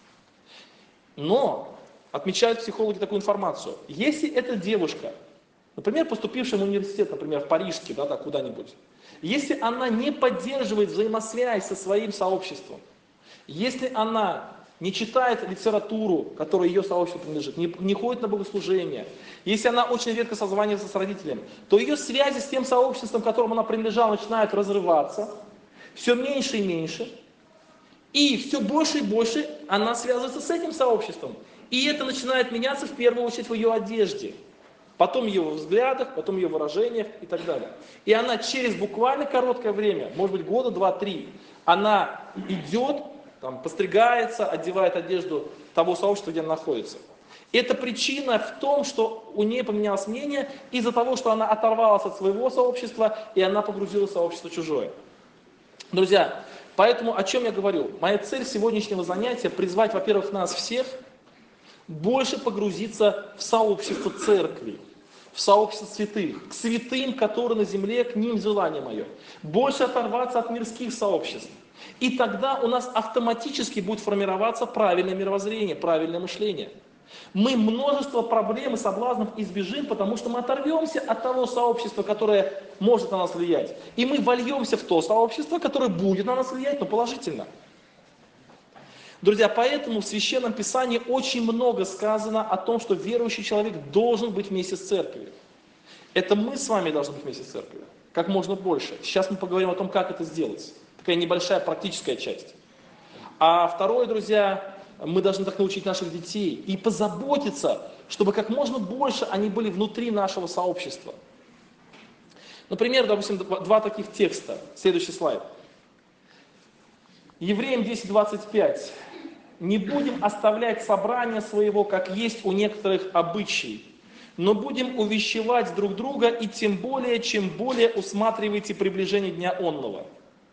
Но отмечают психологи такую информацию. Если эта девушка, например, поступившая в университет, например, в Парижский, да, куда-нибудь, если она не поддерживает взаимосвязь со своим сообществом, если она не читает литературу, которой ее сообществу принадлежит, не ходит на богослужение, если она очень редко созванивается с родителями, то ее связи с тем сообществом, которому она принадлежала, начинают разрываться, все меньше и меньше, и все больше и больше она связывается с этим сообществом. И это начинает меняться в первую очередь в ее одежде, потом в ее взглядах, потом в ее выражениях и так далее. И она через буквально короткое время, может быть года 2-3, она идет, там, постригается, одевает одежду того сообщества, где она находится. Это причина в том, что у нее поменялось мнение из-за того, что она оторвалась от своего сообщества и она погрузилась в сообщество чужое. Друзья, поэтому о чем я говорю? Моя цель сегодняшнего занятия призвать, во-первых, нас всех больше погрузиться в сообщество церкви, в сообщество святых, к святым, которые на земле, к ним желание мое. Больше оторваться от мирских сообществ. И тогда у нас автоматически будет формироваться правильное мировоззрение, правильное мышление. Мы множество проблем и соблазнов избежим, потому что мы оторвемся от того сообщества, которое может на нас влиять. И мы вольемся в то сообщество, которое будет на нас влиять, но положительно. Друзья, поэтому в Священном Писании очень много сказано о том, что верующий человек должен быть вместе с церковью. Это мы с вами должны быть вместе с церковью, как можно больше. Сейчас мы поговорим о том, как это сделать. Такая небольшая практическая часть. А второе, друзья, мы должны так научить наших детей и позаботиться, чтобы как можно больше они были внутри нашего сообщества. Например, допустим, два таких текста. Следующий слайд. Евреям 10:25. «Не будем оставлять собрание своего, как есть у некоторых обычаи, но будем увещевать друг друга, и тем более, чем более усматриваете приближение дня онного».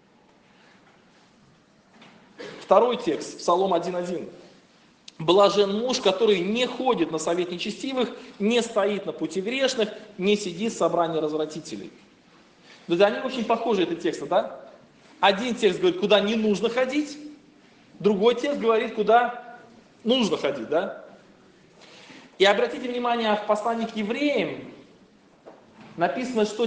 Второй текст, Псалом 1:1. «Блажен муж, который не ходит на совет нечестивых, не стоит на пути грешных, не сидит в собрании развратителей». Друзья, они очень похожи, эти тексты, да? Один текст говорит, куда не нужно ходить, другой текст говорит, куда нужно ходить, да? И обратите внимание, в послании к евреям написано, что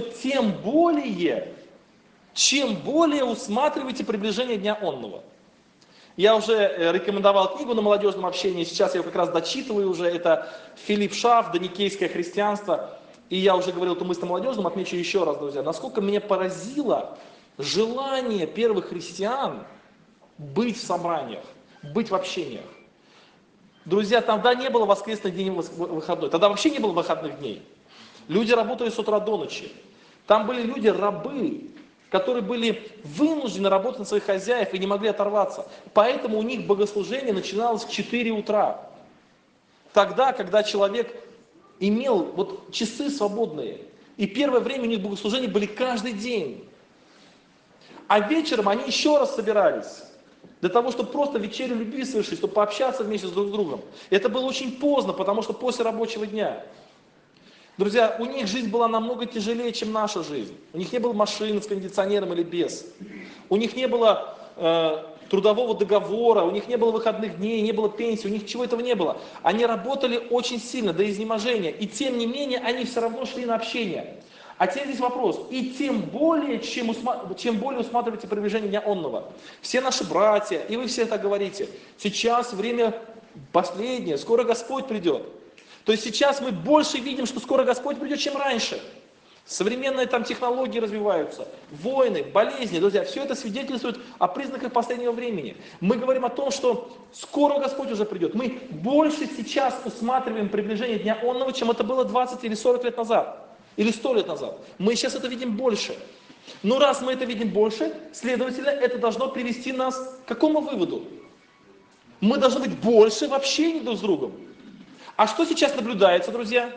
чем более усматриваете приближение дня онного. Я уже рекомендовал книгу на молодежном общении, сейчас я ее как раз дочитываю уже, это Филипп Шаф, «Доникейское христианство». И я уже говорил эту мысль на молодежном, отмечу еще раз, друзья, насколько меня поразило желание первых христиан быть в собраниях, быть в общениях. Друзья, тогда не было воскресных дней выходной, тогда вообще не было выходных дней. Люди работали с утра до ночи. Там были люди, рабы, которые были вынуждены работать на своих хозяев и не могли оторваться. Поэтому у них богослужение начиналось в 4 утра. Тогда, когда человек имел часы свободные. И первое время у них богослужения были каждый день. А вечером они еще раз собирались. Для того, чтобы просто вечерю любви совершить, чтобы пообщаться вместе друг с другом. Это было очень поздно, потому что после рабочего дня. Друзья, у них жизнь была намного тяжелее, чем наша жизнь. У них не было машин с кондиционером или без. У них не было трудового договора, у них не было выходных дней, не было пенсии, у них ничего этого не было. Они работали очень сильно, до изнеможения. И тем не менее, они все равно шли на общение. А теперь здесь вопрос. И тем более, чем более усматриваете приближение дня онного. Все наши братья, и вы все так говорите, сейчас время последнее, скоро Господь придет. То есть сейчас мы больше видим, что скоро Господь придет, чем раньше. Современные технологии развиваются, войны, болезни, друзья, все это свидетельствует о признаках последнего времени. Мы говорим о том, что скоро Господь уже придет. Мы больше сейчас усматриваем приближение дня онного, чем это было 20 или 40 лет назад, или 100 лет назад. Мы сейчас это видим больше. Но раз мы это видим больше, следовательно, это должно привести нас к какому выводу? Мы должны быть больше в общении друг с другом. А что сейчас наблюдается, друзья?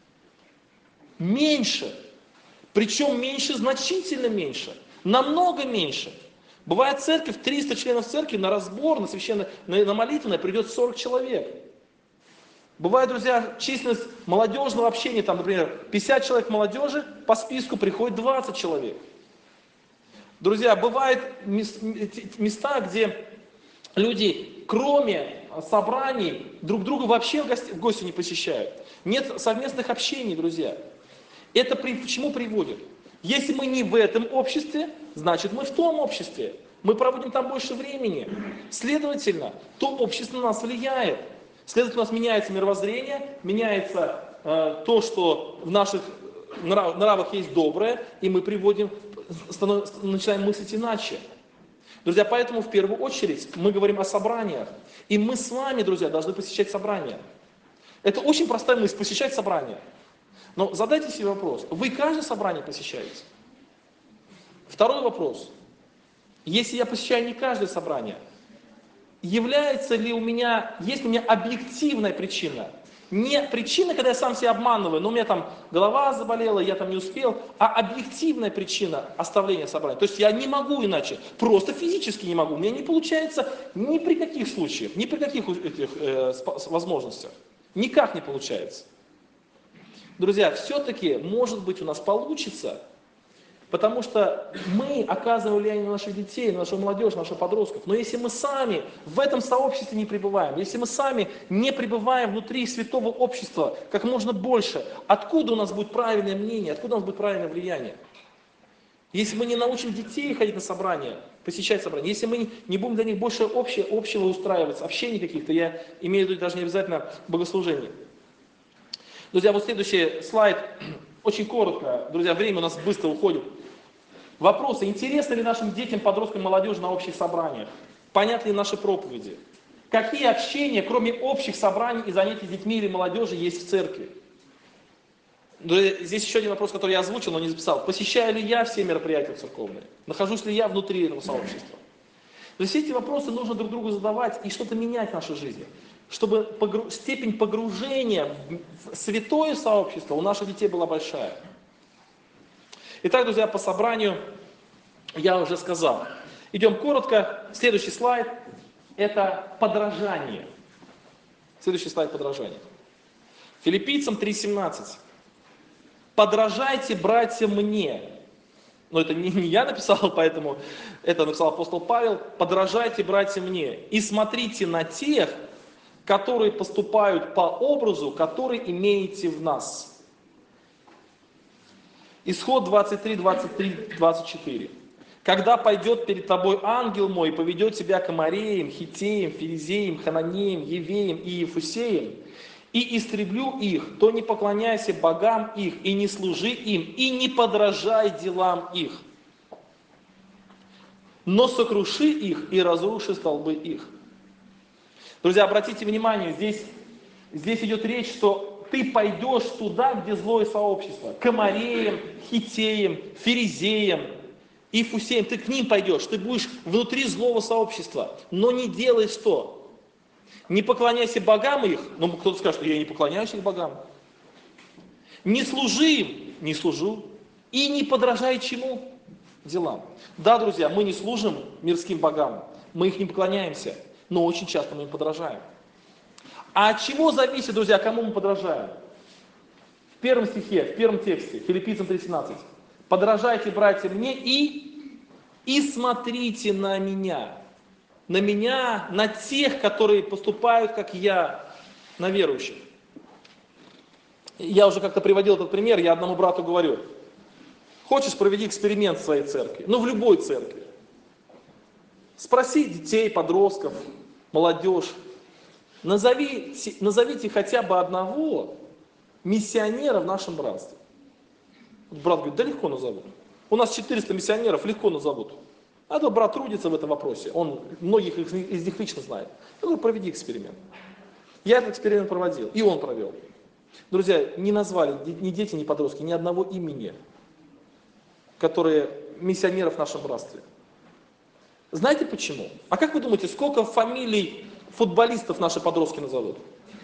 Меньше. Причем меньше, значительно меньше. Намного меньше. Бывает церковь, 300 членов церкви на разбор, на молитвенное придет 40 человек. Бывает, друзья, численность молодежного общения, например, 50 человек молодежи, по списку приходит 20 человек. Друзья, бывают места, где люди, кроме собраний, друг друга вообще в гости не посещают. Нет совместных общений, друзья. Это к чему приводит? Если мы не в этом обществе, значит мы в том обществе. Мы проводим там больше времени. Следовательно, то общество на нас влияет. Следовательно, у нас меняется мировоззрение, меняется то, что в наших нравах есть доброе, и мы начинаем мыслить иначе. Друзья, поэтому в первую очередь мы говорим о собраниях. И мы с вами, друзья, должны посещать собрания. Это очень простая мысль, посещать собрания. Но задайте себе вопрос, вы каждое собрание посещаете? Второй вопрос. Если я посещаю не каждое собрание, есть ли у меня объективная причина? Не причина, когда я сам себя обманываю, но у меня голова заболела, я не успел, а объективная причина оставления собрания. То есть я не могу иначе, просто физически не могу. У меня не получается ни при каких случаях, ни при каких возможностях. Никак не получается. Друзья, все-таки, может быть, у нас получится, потому что мы оказываем влияние на наших детей, на нашу молодежь, на наших подростков. Но если мы сами в этом сообществе не пребываем, если мы сами не пребываем внутри святого общества как можно больше, откуда у нас будет правильное мнение, откуда у нас будет правильное влияние? Если мы не научим детей ходить на собрания, посещать собрания, если мы не будем для них больше общего устраивать, общений каких-то, я имею в виду даже не обязательно богослужение. Друзья, следующий слайд, очень коротко, друзья, время у нас быстро уходит. Вопросы, интересны ли нашим детям, подросткам, молодежи на общих собраниях? Понятны ли наши проповеди? Какие общения, кроме общих собраний и занятий с детьми или молодежью, есть в церкви? Здесь еще один вопрос, который я озвучил, но не записал. Посещаю ли я все мероприятия церковные? Нахожусь ли я внутри этого сообщества? То есть эти вопросы нужно друг другу задавать и что-то менять в нашей жизни. Чтобы степень погружения в святое сообщество у наших детей была большая. Итак, друзья, по собранию я уже сказал. Идем коротко. Следующий слайд – это подражание. Следующий слайд – подражание. Филиппийцам 3:17. «Подражайте, братья, мне». Но это не я написал, поэтому это написал апостол Павел. «Подражайте, братья, мне, и смотрите на тех, которые поступают по образу, который имеете в нас». Исход 23, 23, 24. «Когда пойдет перед тобой ангел мой и поведет тебя к Амореям, Хиттеям, Ферезеям, Хананеям, Евеям и Ефусеям, и истреблю их, то не поклоняйся богам их, и не служи им, и не подражай делам их, но сокруши их и разруши столбы их». Друзья, обратите внимание, здесь идет речь, что ты пойдешь туда, где злое сообщество, к Амореям, Хиттеям, Ферезеям, Ефусеям, ты к ним пойдешь, ты будешь внутри злого сообщества, но не делай что? Не поклоняйся богам их, ну кто-то скажет, что я не поклоняюсь их богам. Не служи им, не служу. И не подражай чему? Делам. Да, друзья, мы не служим мирским богам, мы их не поклоняемся, но очень часто мы им подражаем. А от чего зависит, друзья, кому мы подражаем? В первом стихе, в первом тексте, Филиппийцам 3:17. «Подражайте, братья, мне и смотрите на меня». На меня, на тех, которые поступают, как я, на верующих. Я уже как-то приводил этот пример, я одному брату говорю: хочешь, проведи эксперимент в своей церкви, ну в любой церкви. Спроси детей, подростков, молодежь, назовите хотя бы одного миссионера в нашем братстве. Брат говорит: да легко назовут. У нас 400 миссионеров, легко назовут. А то брат трудится в этом вопросе, он многих из них лично знает. Я говорю: проведи эксперимент. Я этот эксперимент проводил, и он провел. Друзья, не назвали ни дети, ни подростки ни одного имени, которые миссионеров в нашем братстве. Знаете почему? А как вы думаете, сколько фамилий футболистов наши подростки назовут?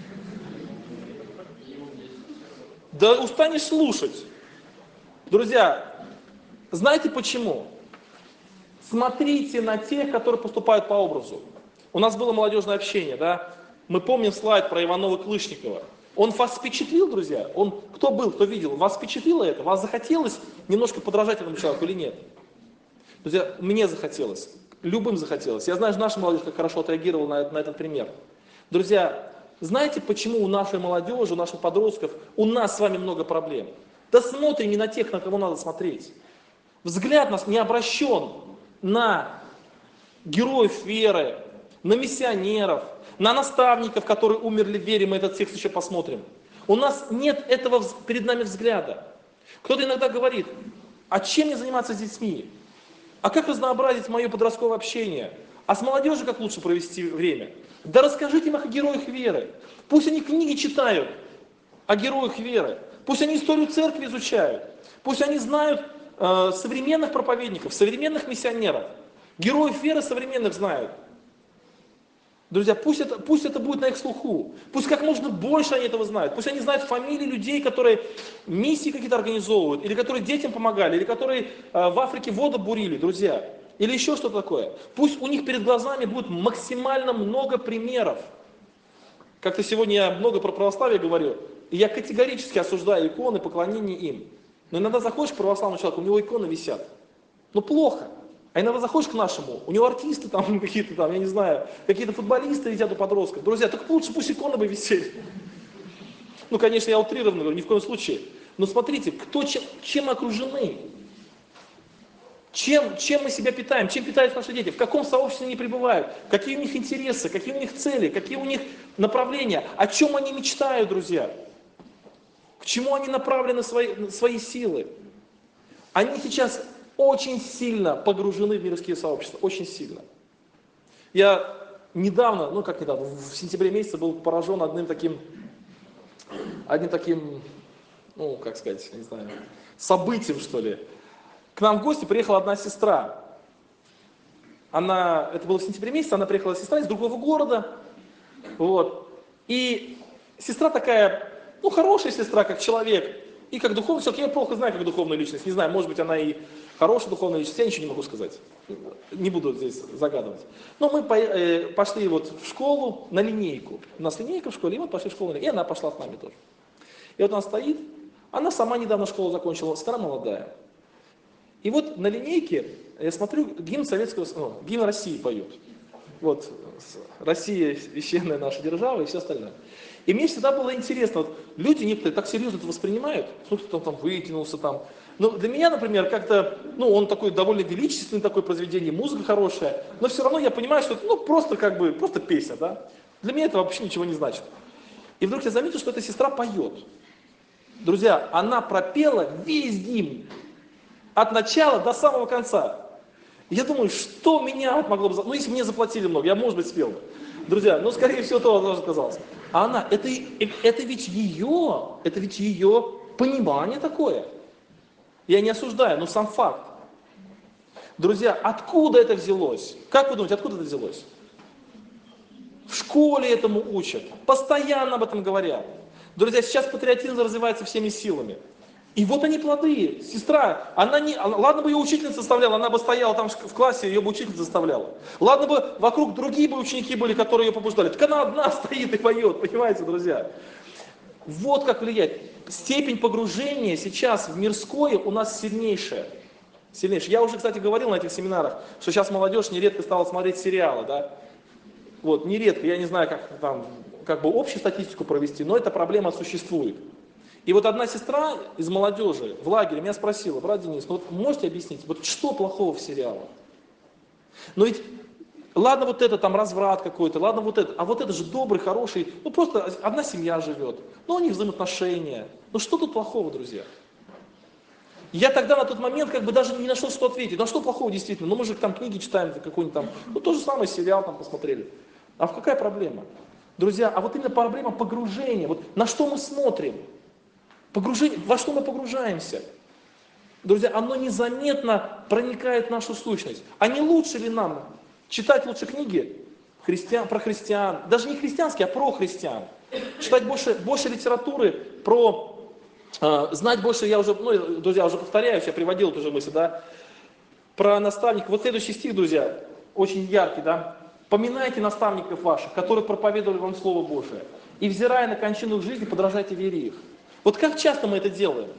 Да устанешь слушать. Друзья, знаете почему? Смотрите на тех, которые поступают по образу. У нас было молодежное общение, да? Мы помним слайд про Иванова-Клышникова. Он вас впечатлил, друзья? Кто был, кто видел? Вас впечатлило это? Вас захотелось немножко подражать этому человеку или нет? Друзья, мне захотелось. Любым захотелось. Я знаю, что наша молодежь как хорошо отреагировала на этот пример. Друзья, знаете, почему у нашей молодежи, у наших подростков, у нас с вами много проблем? Да смотри не на тех, на кого надо смотреть. Взгляд нас не обращен на героев веры, на миссионеров, на наставников, которые умерли в вере, мы этот текст еще посмотрим. У нас нет этого перед нами взгляда. Кто-то иногда говорит: а чем мне заниматься с детьми? А как разнообразить мое подростковое общение? А с молодежью как лучше провести время? Да расскажите им о героях веры. Пусть они книги читают о героях веры. Пусть они историю церкви изучают. Пусть они знают современных проповедников, современных миссионеров, героев веры современных знают. Друзья, пусть это будет на их слуху. Пусть как можно больше они этого знают. Пусть они знают фамилии людей, которые миссии какие-то организовывают, или которые детям помогали, или которые в Африке воду бурили, друзья. Или еще что-то такое. Пусть у них перед глазами будет максимально много примеров. Как-то сегодня я много про православие говорю, и я категорически осуждаю иконы, поклонение им. Но иногда заходишь к православному человеку, у него иконы висят. Ну плохо. А иногда заходишь к нашему, у него артисты там какие-то там, я не знаю, какие-то футболисты висят у подростков. Друзья, так лучше пусть иконы бы висели. Ну, конечно, я утрированно говорю, ни в коем случае. Но смотрите, чем окружены? Чем мы себя питаем? Чем питаются наши дети? В каком сообществе они пребывают? Какие у них интересы? Какие у них цели? Какие у них направления? О чем они мечтают, друзья? К чему они направлены свои силы? Они сейчас очень сильно погружены в мирские сообщества. Очень сильно. Я недавно, ну как недавно, в сентябре месяце был поражен одним таким, ну как сказать, не знаю, событием, что ли. К нам в гости приехала одна сестра. Это было в сентябре месяце, она приехала сестра из другого города. Вот. И сестра такая, ну хорошая сестра, как человек, и как духовный человек. Я плохо знаю, как духовная личность. Не знаю, может быть, она и хорошая духовная личность, я ничего не могу сказать. Не буду здесь загадывать. Но мы пошли вот в школу на линейку. У нас линейка в школе, и мы пошли в школу, и она пошла с нами тоже. И вот она стоит, она сама недавно школу закончила, стара молодая. И вот на линейке, я смотрю, гимн России поют. Вот, Россия, священная наша держава и все остальное. И мне всегда было интересно, вот люди некоторые так серьезно это воспринимают, ну кто там вытянулся там. Но для меня, например, как-то, ну он такой довольно величественный, такое произведение, музыка хорошая, но все равно я понимаю, что это ну, просто как бы, просто песня, да. Для меня это вообще ничего не значит. И вдруг я заметил, что эта сестра поет. Друзья, она пропела весь гимн. От начала до самого конца. Я думаю, что меня могло бы... Ну, если мне заплатили много, я, может быть, спел бы. Друзья, ну, скорее всего, то тоже казалось. А она, это ведь ее понимание такое. Я не осуждаю, но сам факт. Друзья, откуда это взялось? Как вы думаете, откуда это взялось? В школе этому учат, постоянно об этом говорят. Друзья, сейчас патриотизм развивается всеми силами. И вот они плоды. Сестра, ладно бы ее учительница заставляла, она бы стояла там в классе, ее бы учительница заставляла. Ладно бы вокруг другие бы ученики были, которые ее побуждали. Так она одна стоит и поет, понимаете, друзья? Вот как влияет. Степень погружения сейчас в мирское у нас сильнейшая. Я уже, кстати, говорил на этих семинарах, что сейчас молодежь нередко стала смотреть сериалы, да? Вот, нередко, я не знаю, как там, как бы общую статистику провести, но эта проблема существует. И вот одна сестра из молодежи в лагере меня спросила: брат Денис, ну вот можете объяснить, вот что плохого в сериалах? Но ведь, ладно вот это там разврат какой-то, ладно вот это, а вот это же добрый, хороший, ну просто одна семья живет, ну у них взаимоотношения. Ну что тут плохого, друзья? Я тогда на тот момент как бы даже не нашел, что ответить. Ну а что плохого действительно? Ну мы же там книги читаем, какой-нибудь там, ну то же самое сериал там посмотрели. А какая проблема? Друзья, а вот именно проблема погружения, вот на что мы смотрим? Погружение, во что мы погружаемся? Друзья, оно незаметно проникает в нашу сущность. А не лучше ли нам читать лучше книги про христиан, даже не христианские, а про христиан? Читать больше литературы, знать больше, друзья, уже повторяюсь, я приводил эту же мысль, да, про наставников. Вот следующий стих, друзья, очень яркий, да. «Поминайте наставников ваших, которые проповедовали вам Слово Божие, и, взирая на кончину их жизни, подражайте вере их». Вот как часто мы это делаем?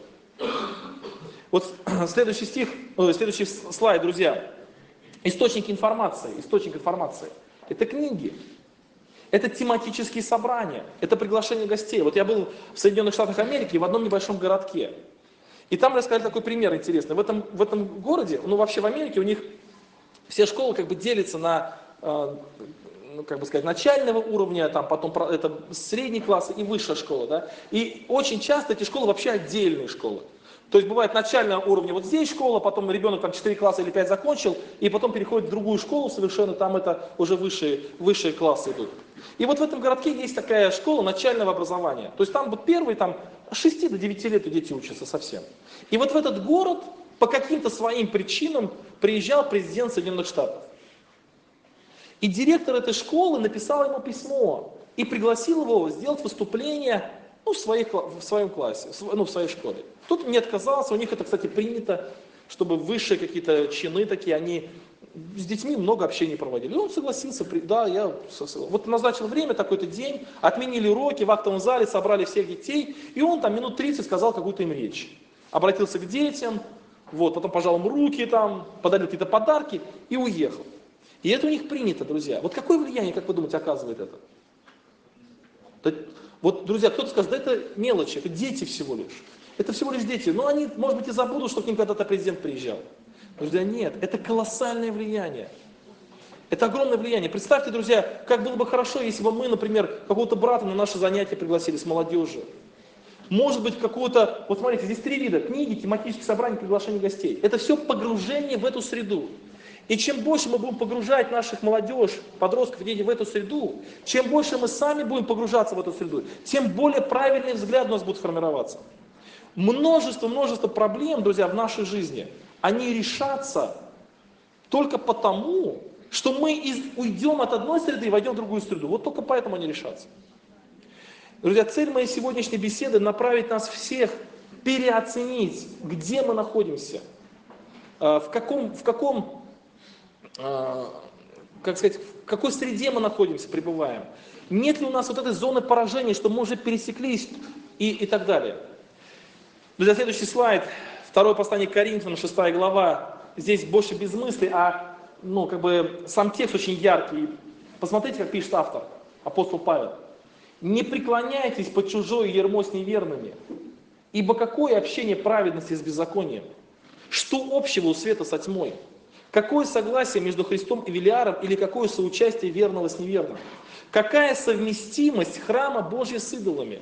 Вот следующий слайд, друзья. Источник информации. Это книги. Это тематические собрания. Это приглашение гостей. Вот я был в Соединенных Штатах Америки в одном небольшом городке. И там рассказали такой пример интересный. В этом городе, ну вообще в Америке, у них все школы как бы делятся на, ну, как бы сказать, начального уровня, там, потом это средний класс и высшая школа, да. И очень часто эти школы вообще отдельные школы. То есть бывает начального уровня вот здесь школа, потом ребенок там 4 класса или 5 закончил, и потом переходит в другую школу совершенно, там это уже высшие классы идут. И вот в этом городке есть такая школа начального образования. То есть там вот первые там, с 6 до 9 лет дети учатся совсем. И вот в этот город по каким-то своим причинам приезжал президент Соединенных Штатов. И директор этой школы написал ему письмо и пригласил его сделать выступление в своем классе, в своей школе. Тот не отказался, у них это, кстати, принято, чтобы высшие какие-то чины такие, они с детьми много общения проводили. И он согласился, вот назначил время, такой-то день, отменили уроки, в актовом зале собрали всех детей, и он там минут 30 сказал какую-то им речь. Обратился к детям, вот, потом пожал им руки, там, подарил какие-то подарки и уехал. И это у них принято, друзья. Вот какое влияние, как вы думаете, оказывает это? Вот, друзья, кто-то скажет, да это мелочи, это дети всего лишь. Это всего лишь дети. Но они, может быть, и забудут, что к ним когда-то президент приезжал. Друзья, нет, это колоссальное влияние. Это огромное влияние. Представьте, друзья, как было бы хорошо, если бы мы, например, какого-то брата на наше занятие пригласили с молодежью. Может быть, какого-то, вот смотрите, здесь 3 вида: книги, тематические собрания, приглашение гостей. Это все погружение в эту среду. И чем больше мы будем погружать наших молодежь, подростков, детей в эту среду, чем больше мы сами будем погружаться в эту среду, тем более правильный взгляд у нас будет формироваться. Множество проблем, друзья, в нашей жизни, они решатся только потому, что мы уйдем от одной среды и войдем в другую среду. Вот только поэтому они решатся. Друзья, цель моей сегодняшней беседы — направить нас всех, переоценить, где мы находимся, в какой среде мы находимся, пребываем. Нет ли у нас вот этой зоны поражения, что мы уже пересеклись и так далее. Друзья, следующий слайд. Второе послание к Коринфянам, 6 глава. Здесь больше без мысли, а сам текст очень яркий. Посмотрите, как пишет автор, апостол Павел. «Не преклоняйтесь под чужое ярмо с неверными, ибо какое общение праведности с беззаконием? Что общего у света со тьмой? Какое согласие между Христом и Велиаром или какое соучастие верного с неверным? Какая совместимость храма Божьего с идолами?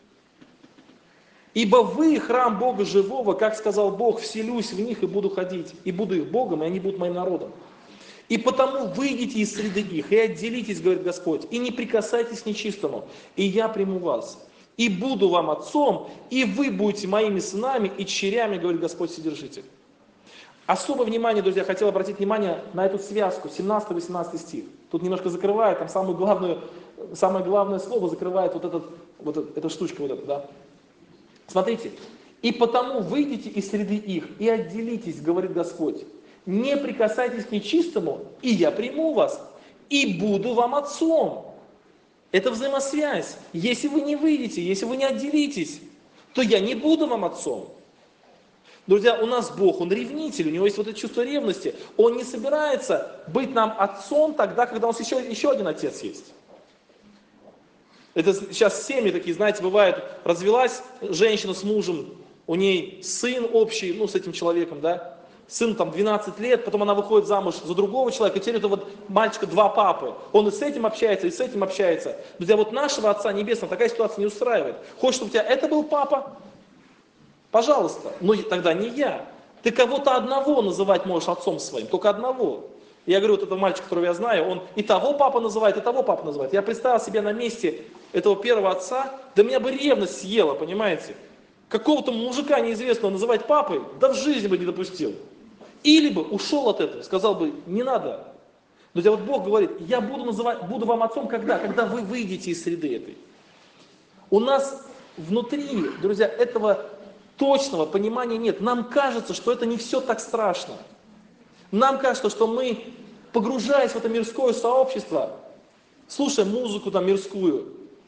Ибо вы храм Бога живого, как сказал Бог, вселюсь в них и буду ходить, и буду их Богом, и они будут моим народом. И потому выйдите из среды их, и отделитесь, говорит Господь, и не прикасайтесь к нечистому, и я приму вас, и буду вам отцом, и вы будете моими сынами и дщерями, говорит Господь Вседержитель». Особое внимание, друзья, хотел обратить внимание на эту связку, 17-18 стих. Тут немножко закрывает, там самое главное слово закрывает эта штучка, да. Смотрите, «И потому выйдите из среды их, и отделитесь, говорит Господь, не прикасайтесь к нечистому, и я приму вас, и буду вам отцом». Это взаимосвязь. Если вы не выйдете, если вы не отделитесь, то я не буду вам отцом. Друзья, у нас Бог, Он ревнитель, у Него есть вот это чувство ревности. Он не собирается быть нам отцом тогда, когда у нас еще один отец есть. Это сейчас семьи такие, знаете, бывает, развелась женщина с мужем, у ней сын общий, с этим человеком, да, сын там 12 лет, потом она выходит замуж за другого человека, и теперь это вот мальчика два папы, он и с этим общается, и с этим общается. Друзья, вот нашего Отца Небесного такая ситуация не устраивает. Хочешь, чтобы у тебя это был папа? Пожалуйста, но тогда не я. Ты кого-то одного называть можешь отцом своим, только одного. Я говорю, вот этот мальчик, которого я знаю, он и того папа называет, и того папа называет. Я представил себя на месте этого первого отца, да меня бы ревность съела, понимаете? Какого-то мужика неизвестного называть папой, да в жизни бы не допустил. Или бы ушел от этого, сказал бы, не надо. Друзья, вот Бог говорит, я буду вам отцом когда? Когда вы выйдете из среды этой. У нас внутри, друзья, этого точного понимания нет. Нам кажется, что это не все так страшно. Нам кажется, что мы, погружаясь в это мирское сообщество, слушая музыку там мирскую,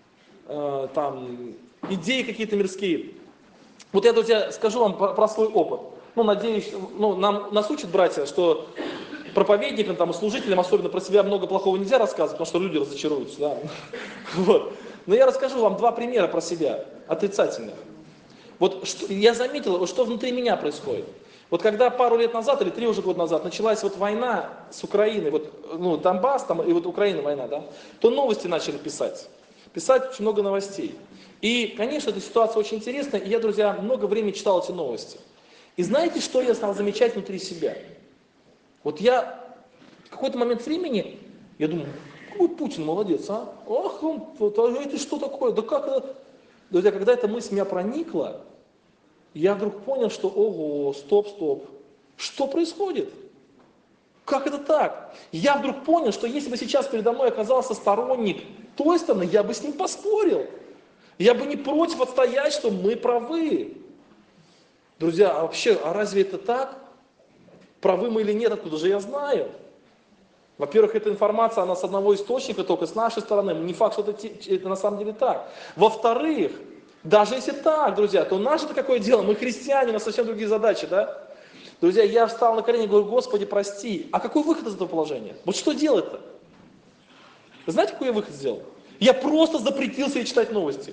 идеи какие-то мирские. Вот я, друзья, скажу вам про свой опыт. Надеюсь, нас учат братья, что проповедникам, и служителям особенно про себя много плохого нельзя рассказывать, потому что люди разочаруются. Да? Вот. Но я расскажу вам два примера про себя, отрицательных. Вот я заметил, что внутри меня происходит. Вот когда пару лет назад, или 3 уже года назад, началась вот война с Украиной, Донбасс там, и вот Украина война, да, то новости начали писать. Писать очень много новостей. И, конечно, эта ситуация очень интересная, и я, друзья, много времени читал эти новости. И знаете, что я стал замечать внутри себя? Вот я в какой-то момент времени, я думаю, какой Путин молодец, а? Ах, это что такое? Да как это? Друзья, когда эта мысль меня проникла, я вдруг понял, что, ого, стоп, что происходит? Как это так? Я вдруг понял, что если бы сейчас передо мной оказался сторонник той стороны, я бы с ним поспорил. Я бы не против отстоять, что мы правы. Друзья, а разве это так? Правы мы или нет, откуда же я знаю? Во-первых, эта информация, она с одного источника, только с нашей стороны. Не факт, что это на самом деле так. Во-вторых, даже если так, друзья, то наше-то какое дело? Мы христиане, у нас совсем другие задачи, да? Друзья, я встал на колени и говорю, Господи, прости. А какой выход из этого положения? Вот что делать-то? Вы знаете, какой я выход сделал? Я просто запретил себе читать новости.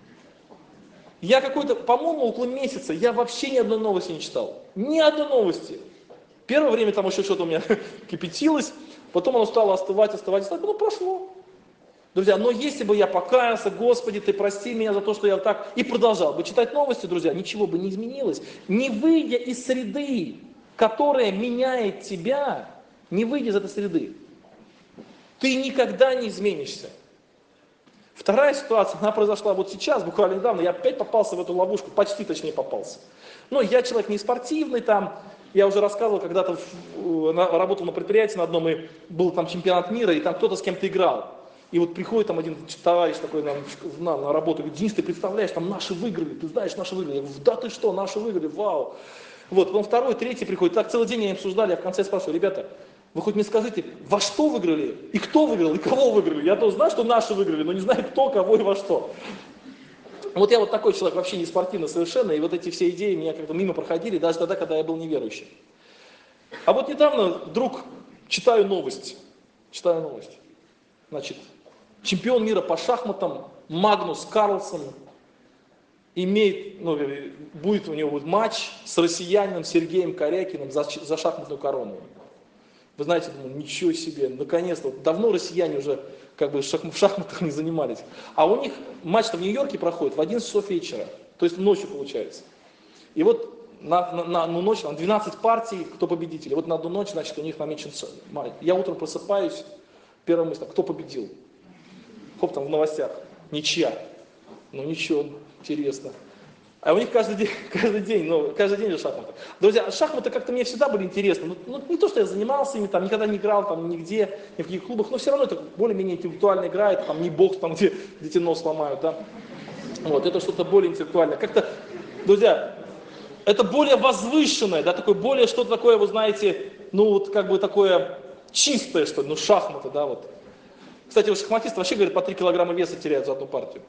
Я по-моему, около месяца, я вообще ни одной новости не читал. Ни одной новости. Первое время там еще что-то у меня кипятилось, потом оно стало остывать, прошло. Друзья, но если бы я покаялся, Господи, Ты прости меня за то, что я так, и продолжал бы читать новости, друзья, ничего бы не изменилось. Не выйдя из среды, которая меняет тебя, Не выйди из этой среды. Ты никогда не изменишься. Вторая ситуация, она произошла вот сейчас, буквально недавно, я опять попался в эту ловушку, почти точнее попался. Но я человек не спортивный там, я уже рассказывал, когда-то работал на предприятии на одном, и был там чемпионат мира, и там кто-то с кем-то играл. И вот приходит там один товарищ такой на работу, говорит: Денис, ты представляешь, там наши выиграли, ты знаешь, наши выиграли. Я говорю: да ты что, наши выиграли, вау. Вот, потом второй, третий приходит, так целый день они обсуждали, я в конце спрашиваю: ребята, вы хоть мне скажите, во что выиграли, и кто выиграл, и кого выиграли? Я тоже знаю, что наши выиграли, но не знаю, кто, кого и во что. Вот я вот такой человек, вообще не спортивный совершенно, и вот эти все идеи меня как-то мимо проходили, даже тогда, когда я был неверующим. А вот недавно вдруг читаю новость, значит, чемпион мира по шахматам Магнус Карлсон имеет, будет у него матч с россиянином Сергеем Корякиным за шахматную корону. Вы знаете, думаю, ничего себе, наконец-то, давно россияне уже как бы в шахматах не занимались. А у них матч-то в Нью-Йорке проходит в 11 часов вечера, то есть ночью получается. И вот на одну ночь, там 12 партий, кто победитель. Вот на одну ночь, значит, у них намечен матч. Я утром просыпаюсь, первая мысль: кто победил? Хоп, там в новостях, ничья. Ну ничего, интересно. А у них каждый день же шахматы. Друзья, шахматы как-то мне всегда были интересны. Не то, что я занимался ими, там, никогда не играл там, нигде, ни в каких клубах, но все равно это более-менее интеллектуально играет, там, не бокс, там, где дети нос ломают, да. Вот, это что-то более интеллектуальное. Как-то, друзья, это более возвышенное, да, такое, более что-то такое, вы знаете, вот как бы такое чистое, что ли, шахматы, да, вот. Кстати, шахматисты вообще, говорят, по 3 килограмма веса теряют за одну партию.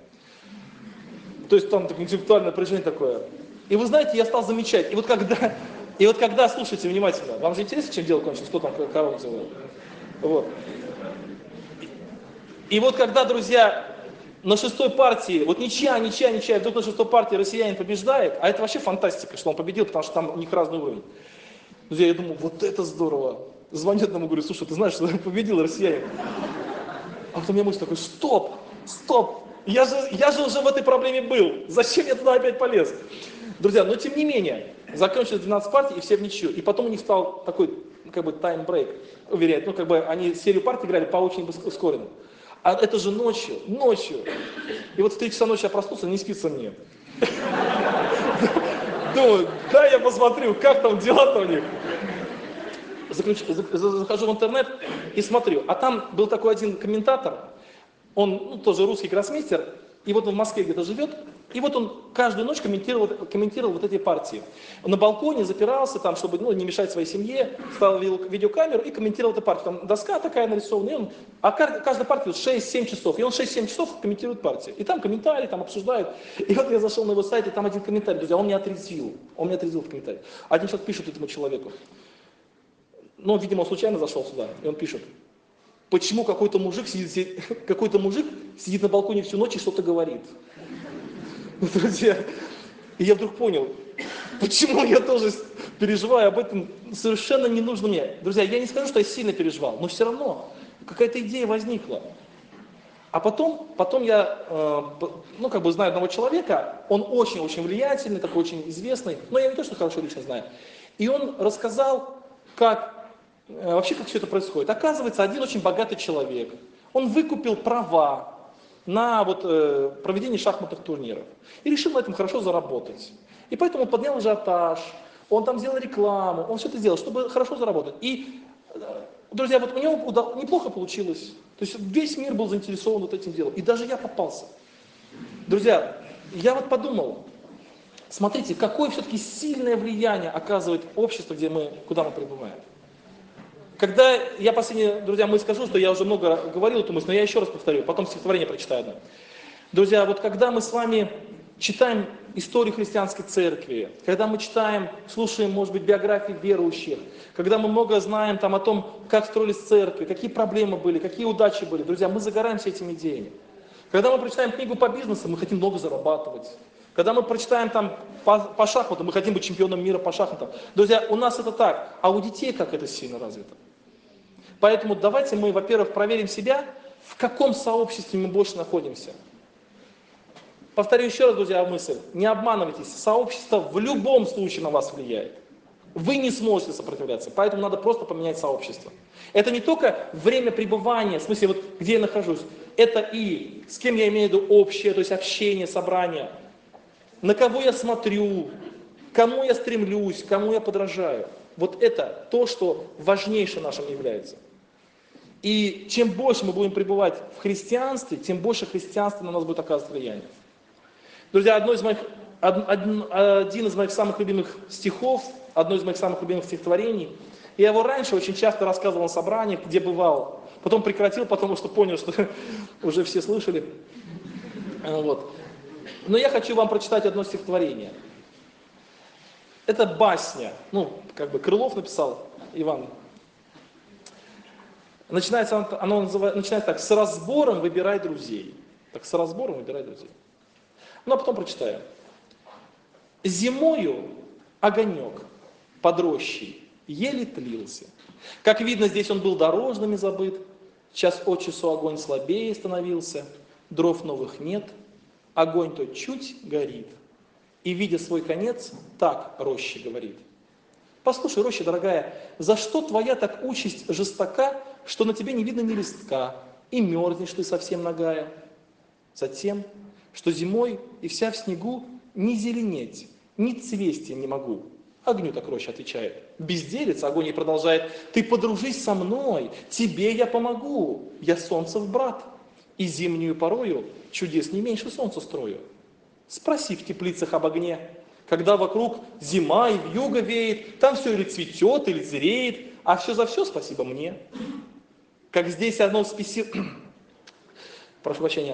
То есть там такое интеллектуальное напряжение такое. И вы знаете, я стал замечать, и вот когда, слушайте внимательно, вам же интересно, чем дело кончилось, кто там корону взял? Вот. И вот когда, друзья, на 6-й партии, вот ничья, вдруг на 6-й партии россиянин побеждает, а это вообще фантастика, что он победил, потому что там у них разный уровень. Друзья, я думаю, вот это здорово. Звоню одному, говорю: слушай, ты знаешь, что победил россиянин? А потом у меня мысль такой: стоп, я же уже в этой проблеме был, зачем я туда опять полез? Друзья, но тем не менее, закончилось 12 партий, и все в ничью. И потом у них стал такой, как бы, тайм-брейк, уверяют, они серию партий играли по очень ускоренному. А это же ночью. И вот в 3 часа ночи я проснулся, не спится мне. Думаю, да, я посмотрю, как там дела-то у них. Захожу в интернет и смотрю, а там был такой один комментатор, он тоже русский гроссмейстер, и вот он в Москве где-то живет, и вот он каждую ночь комментировал вот эти партии. Он на балконе запирался, там, чтобы не мешать своей семье, ставил видеокамеру и комментировал эту партию. Там доска такая нарисована, каждая партия 6-7 часов, и он 6-7 часов комментирует партии. И там комментарии, там обсуждают. И вот я зашел на его сайт, и там один комментарий, друзья, он меня отрезвил в комментарии. Один человек пишет этому человеку, видимо, он случайно зашел сюда, и он пишет: почему какой-то мужик сидит на балконе всю ночь и что-то говорит. Друзья, и я вдруг понял, почему я тоже переживаю об этом, совершенно не нужно мне. Друзья, я не скажу, что я сильно переживал, но все равно какая-то идея возникла. А потом я, знаю одного человека, он очень-очень влиятельный, такой очень известный, но я не то, что хорошо лично знаю. И он рассказал, как все это происходит. Оказывается, один очень богатый человек, он выкупил права на проведение шахматных турниров и решил на этом хорошо заработать. И поэтому он поднял ажиотаж, он там сделал рекламу, он все это сделал, чтобы хорошо заработать. И, друзья, у него неплохо получилось. То есть весь мир был заинтересован этим делом. И даже я попался. Друзья, я подумал, смотрите, какое все-таки сильное влияние оказывает общество, куда мы пребываем. Когда я друзья, скажу, что я уже много говорил эту мысль, но я еще раз повторю, потом стихотворение прочитаю одно. Друзья, когда мы с вами читаем историю христианской церкви, когда мы слушаем, может быть, биографии верующих, когда мы много знаем о том, как строились церкви, какие проблемы были, какие удачи были, друзья, мы загораемся этими идеями. Когда мы прочитаем книгу по бизнесу, мы хотим много зарабатывать. Когда мы прочитаем по шахматам, мы хотим быть чемпионом мира по шахматам. Друзья, у нас это так, а у детей как это сильно развито. Поэтому давайте мы, во-первых, проверим себя, в каком сообществе мы больше находимся. Повторю еще раз, друзья, мысль. Не обманывайтесь, сообщество в любом случае на вас влияет. Вы не сможете сопротивляться, поэтому надо просто поменять сообщество. Это не только время пребывания, в смысле, вот где я нахожусь, это и с кем я имею в виду общее, то есть общение, собрание, на кого я смотрю, кому я стремлюсь, кому я подражаю. Вот это то, что важнейшим нашим является. И чем больше мы будем пребывать в христианстве, тем больше христианство на нас будет оказывать влияние. Друзья, один из моих самых любимых стихов, одно из моих самых любимых стихотворений, я его раньше очень часто рассказывал на собраниях, где бывал, потом прекратил, потому что понял, что уже все слышали. Вот. Но я хочу вам прочитать одно стихотворение. Это басня, Крылов написал, Иван. Начинается так: с разбором выбирай друзей. Так, с разбором выбирай друзей. Ну, а потом прочитаем. Зимою огонек под рощей еле тлился. Как видно, здесь он был дорожными забыт. Час от часу огонь слабее становился. Дров новых нет. Огонь то чуть горит. И, видя свой конец, так роща говорит: послушай, роща дорогая, за что твоя так участь жестока, что на тебе не видно ни листка, и мерзнешь ты совсем нагая? Затем, что зимой и вся в снегу ни зеленеть, ни цвести не могу. Огню так роща отвечает. Безделец, огонь ей продолжает: ты подружись со мной, тебе я помогу, я солнцев брат, и зимнюю порою чудес не меньше солнца строю. Спроси в теплицах об огне, когда вокруг зима и вьюга веет, там все или цветет, или зреет, а все за все спасибо мне. Как здесь оно прошу прощения.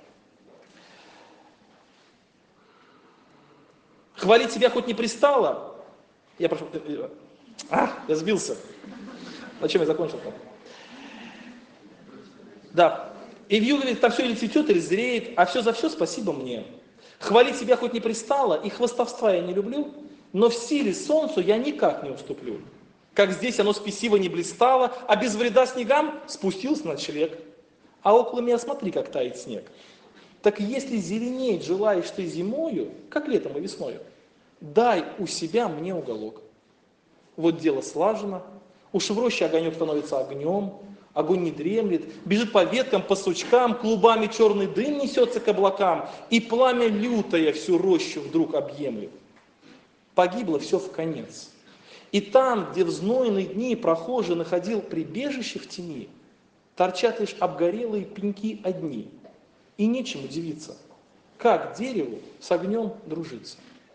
Хвалить себя хоть не пристало. Я сбился. Зачем я закончил-то? Да. И вьюга ведь там все или цветет, или зреет, а все за все спасибо мне. Хвалить себя хоть не пристало, и хвастовства я не люблю, но в силе солнцу я никак не уступлю. Как здесь оно спесиво не блистало, а без вреда снегам спустился на ночлег. А около меня смотри, как тает снег. Так если зеленеть желаешь ты зимою, как летом и весною, дай у себя мне уголок. Вот дело слажено, уж в роще огонек становится огнем, огонь не дремлет, бежит по веткам, по сучкам, клубами черный дым несется к облакам, и пламя лютое всю рощу вдруг объемлет. Погибло все вконец. И там, где в знойные дни прохожий находил прибежище в тени, торчат лишь обгорелые пеньки одни. И нечем удивиться, как дереву с огнем дружиться.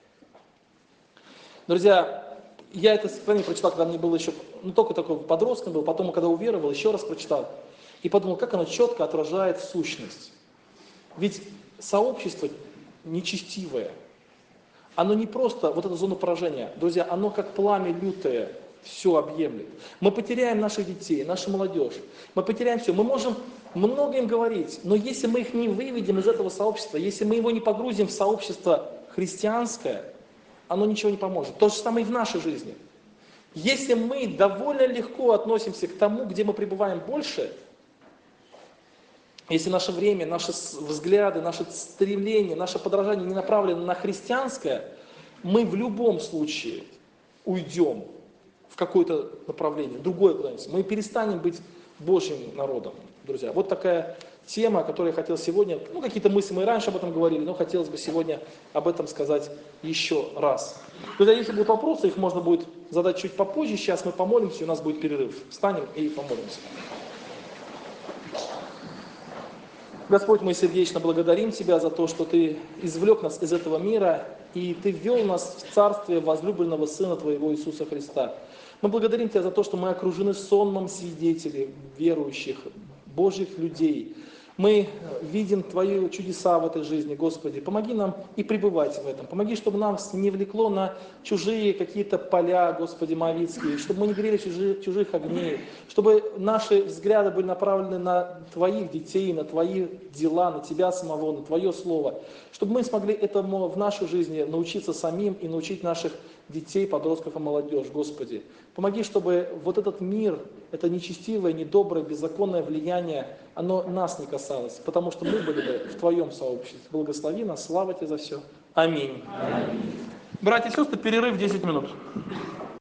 Друзья, я это стихотворение прочитал, когда мне было еще, только такой подростком был, потом, когда уверовал, еще раз прочитал. И подумал, как оно четко отражает сущность. Ведь сообщество нечестивое, оно не просто вот эта зона поражения, друзья, оно как пламя лютое все объемлет. Мы потеряем наших детей, нашу молодежь, мы потеряем все. Мы можем много им говорить, но если мы их не выведем из этого сообщества, если мы его не погрузим в сообщество христианское, оно ничего не поможет. То же самое и в нашей жизни. Если мы довольно легко относимся к тому, где мы пребываем больше, если наше время, наши взгляды, наши стремления, наше подражание не направлено на христианское, мы в любом случае уйдем в какое-то направление, другое куда-нибудь. Мы перестанем быть Божьим народом, друзья. Вот такая тема, о которой я хотел сегодня, какие-то мысли мы и раньше об этом говорили, но хотелось бы сегодня об этом сказать еще раз. Друзья, если будут вопросы, их можно будет задать чуть попозже. Сейчас мы помолимся, и у нас будет перерыв. Встанем и помолимся. Господь, мы сердечно благодарим Тебя за то, что Ты извлек нас из этого мира, и Ты ввел нас в царствие возлюбленного Сына Твоего Иисуса Христа. Мы благодарим Тебя за то, что мы окружены сонмом свидетелей, верующих, Божьих людей. Мы видим Твои чудеса в этой жизни, Господи. Помоги нам и пребывать в этом. Помоги, чтобы нас не влекло на чужие какие-то поля, Господи, моавитские, чтобы мы не грели чужих огней, чтобы наши взгляды были направлены на Твоих детей, на Твои дела, на Тебя самого, на Твое Слово. Чтобы мы смогли этому в нашей жизни научиться самим и научить наших детей, подростков и молодежь, Господи. Помоги, чтобы вот этот мир, это нечестивое, недоброе, беззаконное влияние, оно нас не касалось, потому что мы были бы в Твоем сообществе. Благослови нас, слава Тебе за все. Аминь. Братья и сестры, перерыв 10 минут.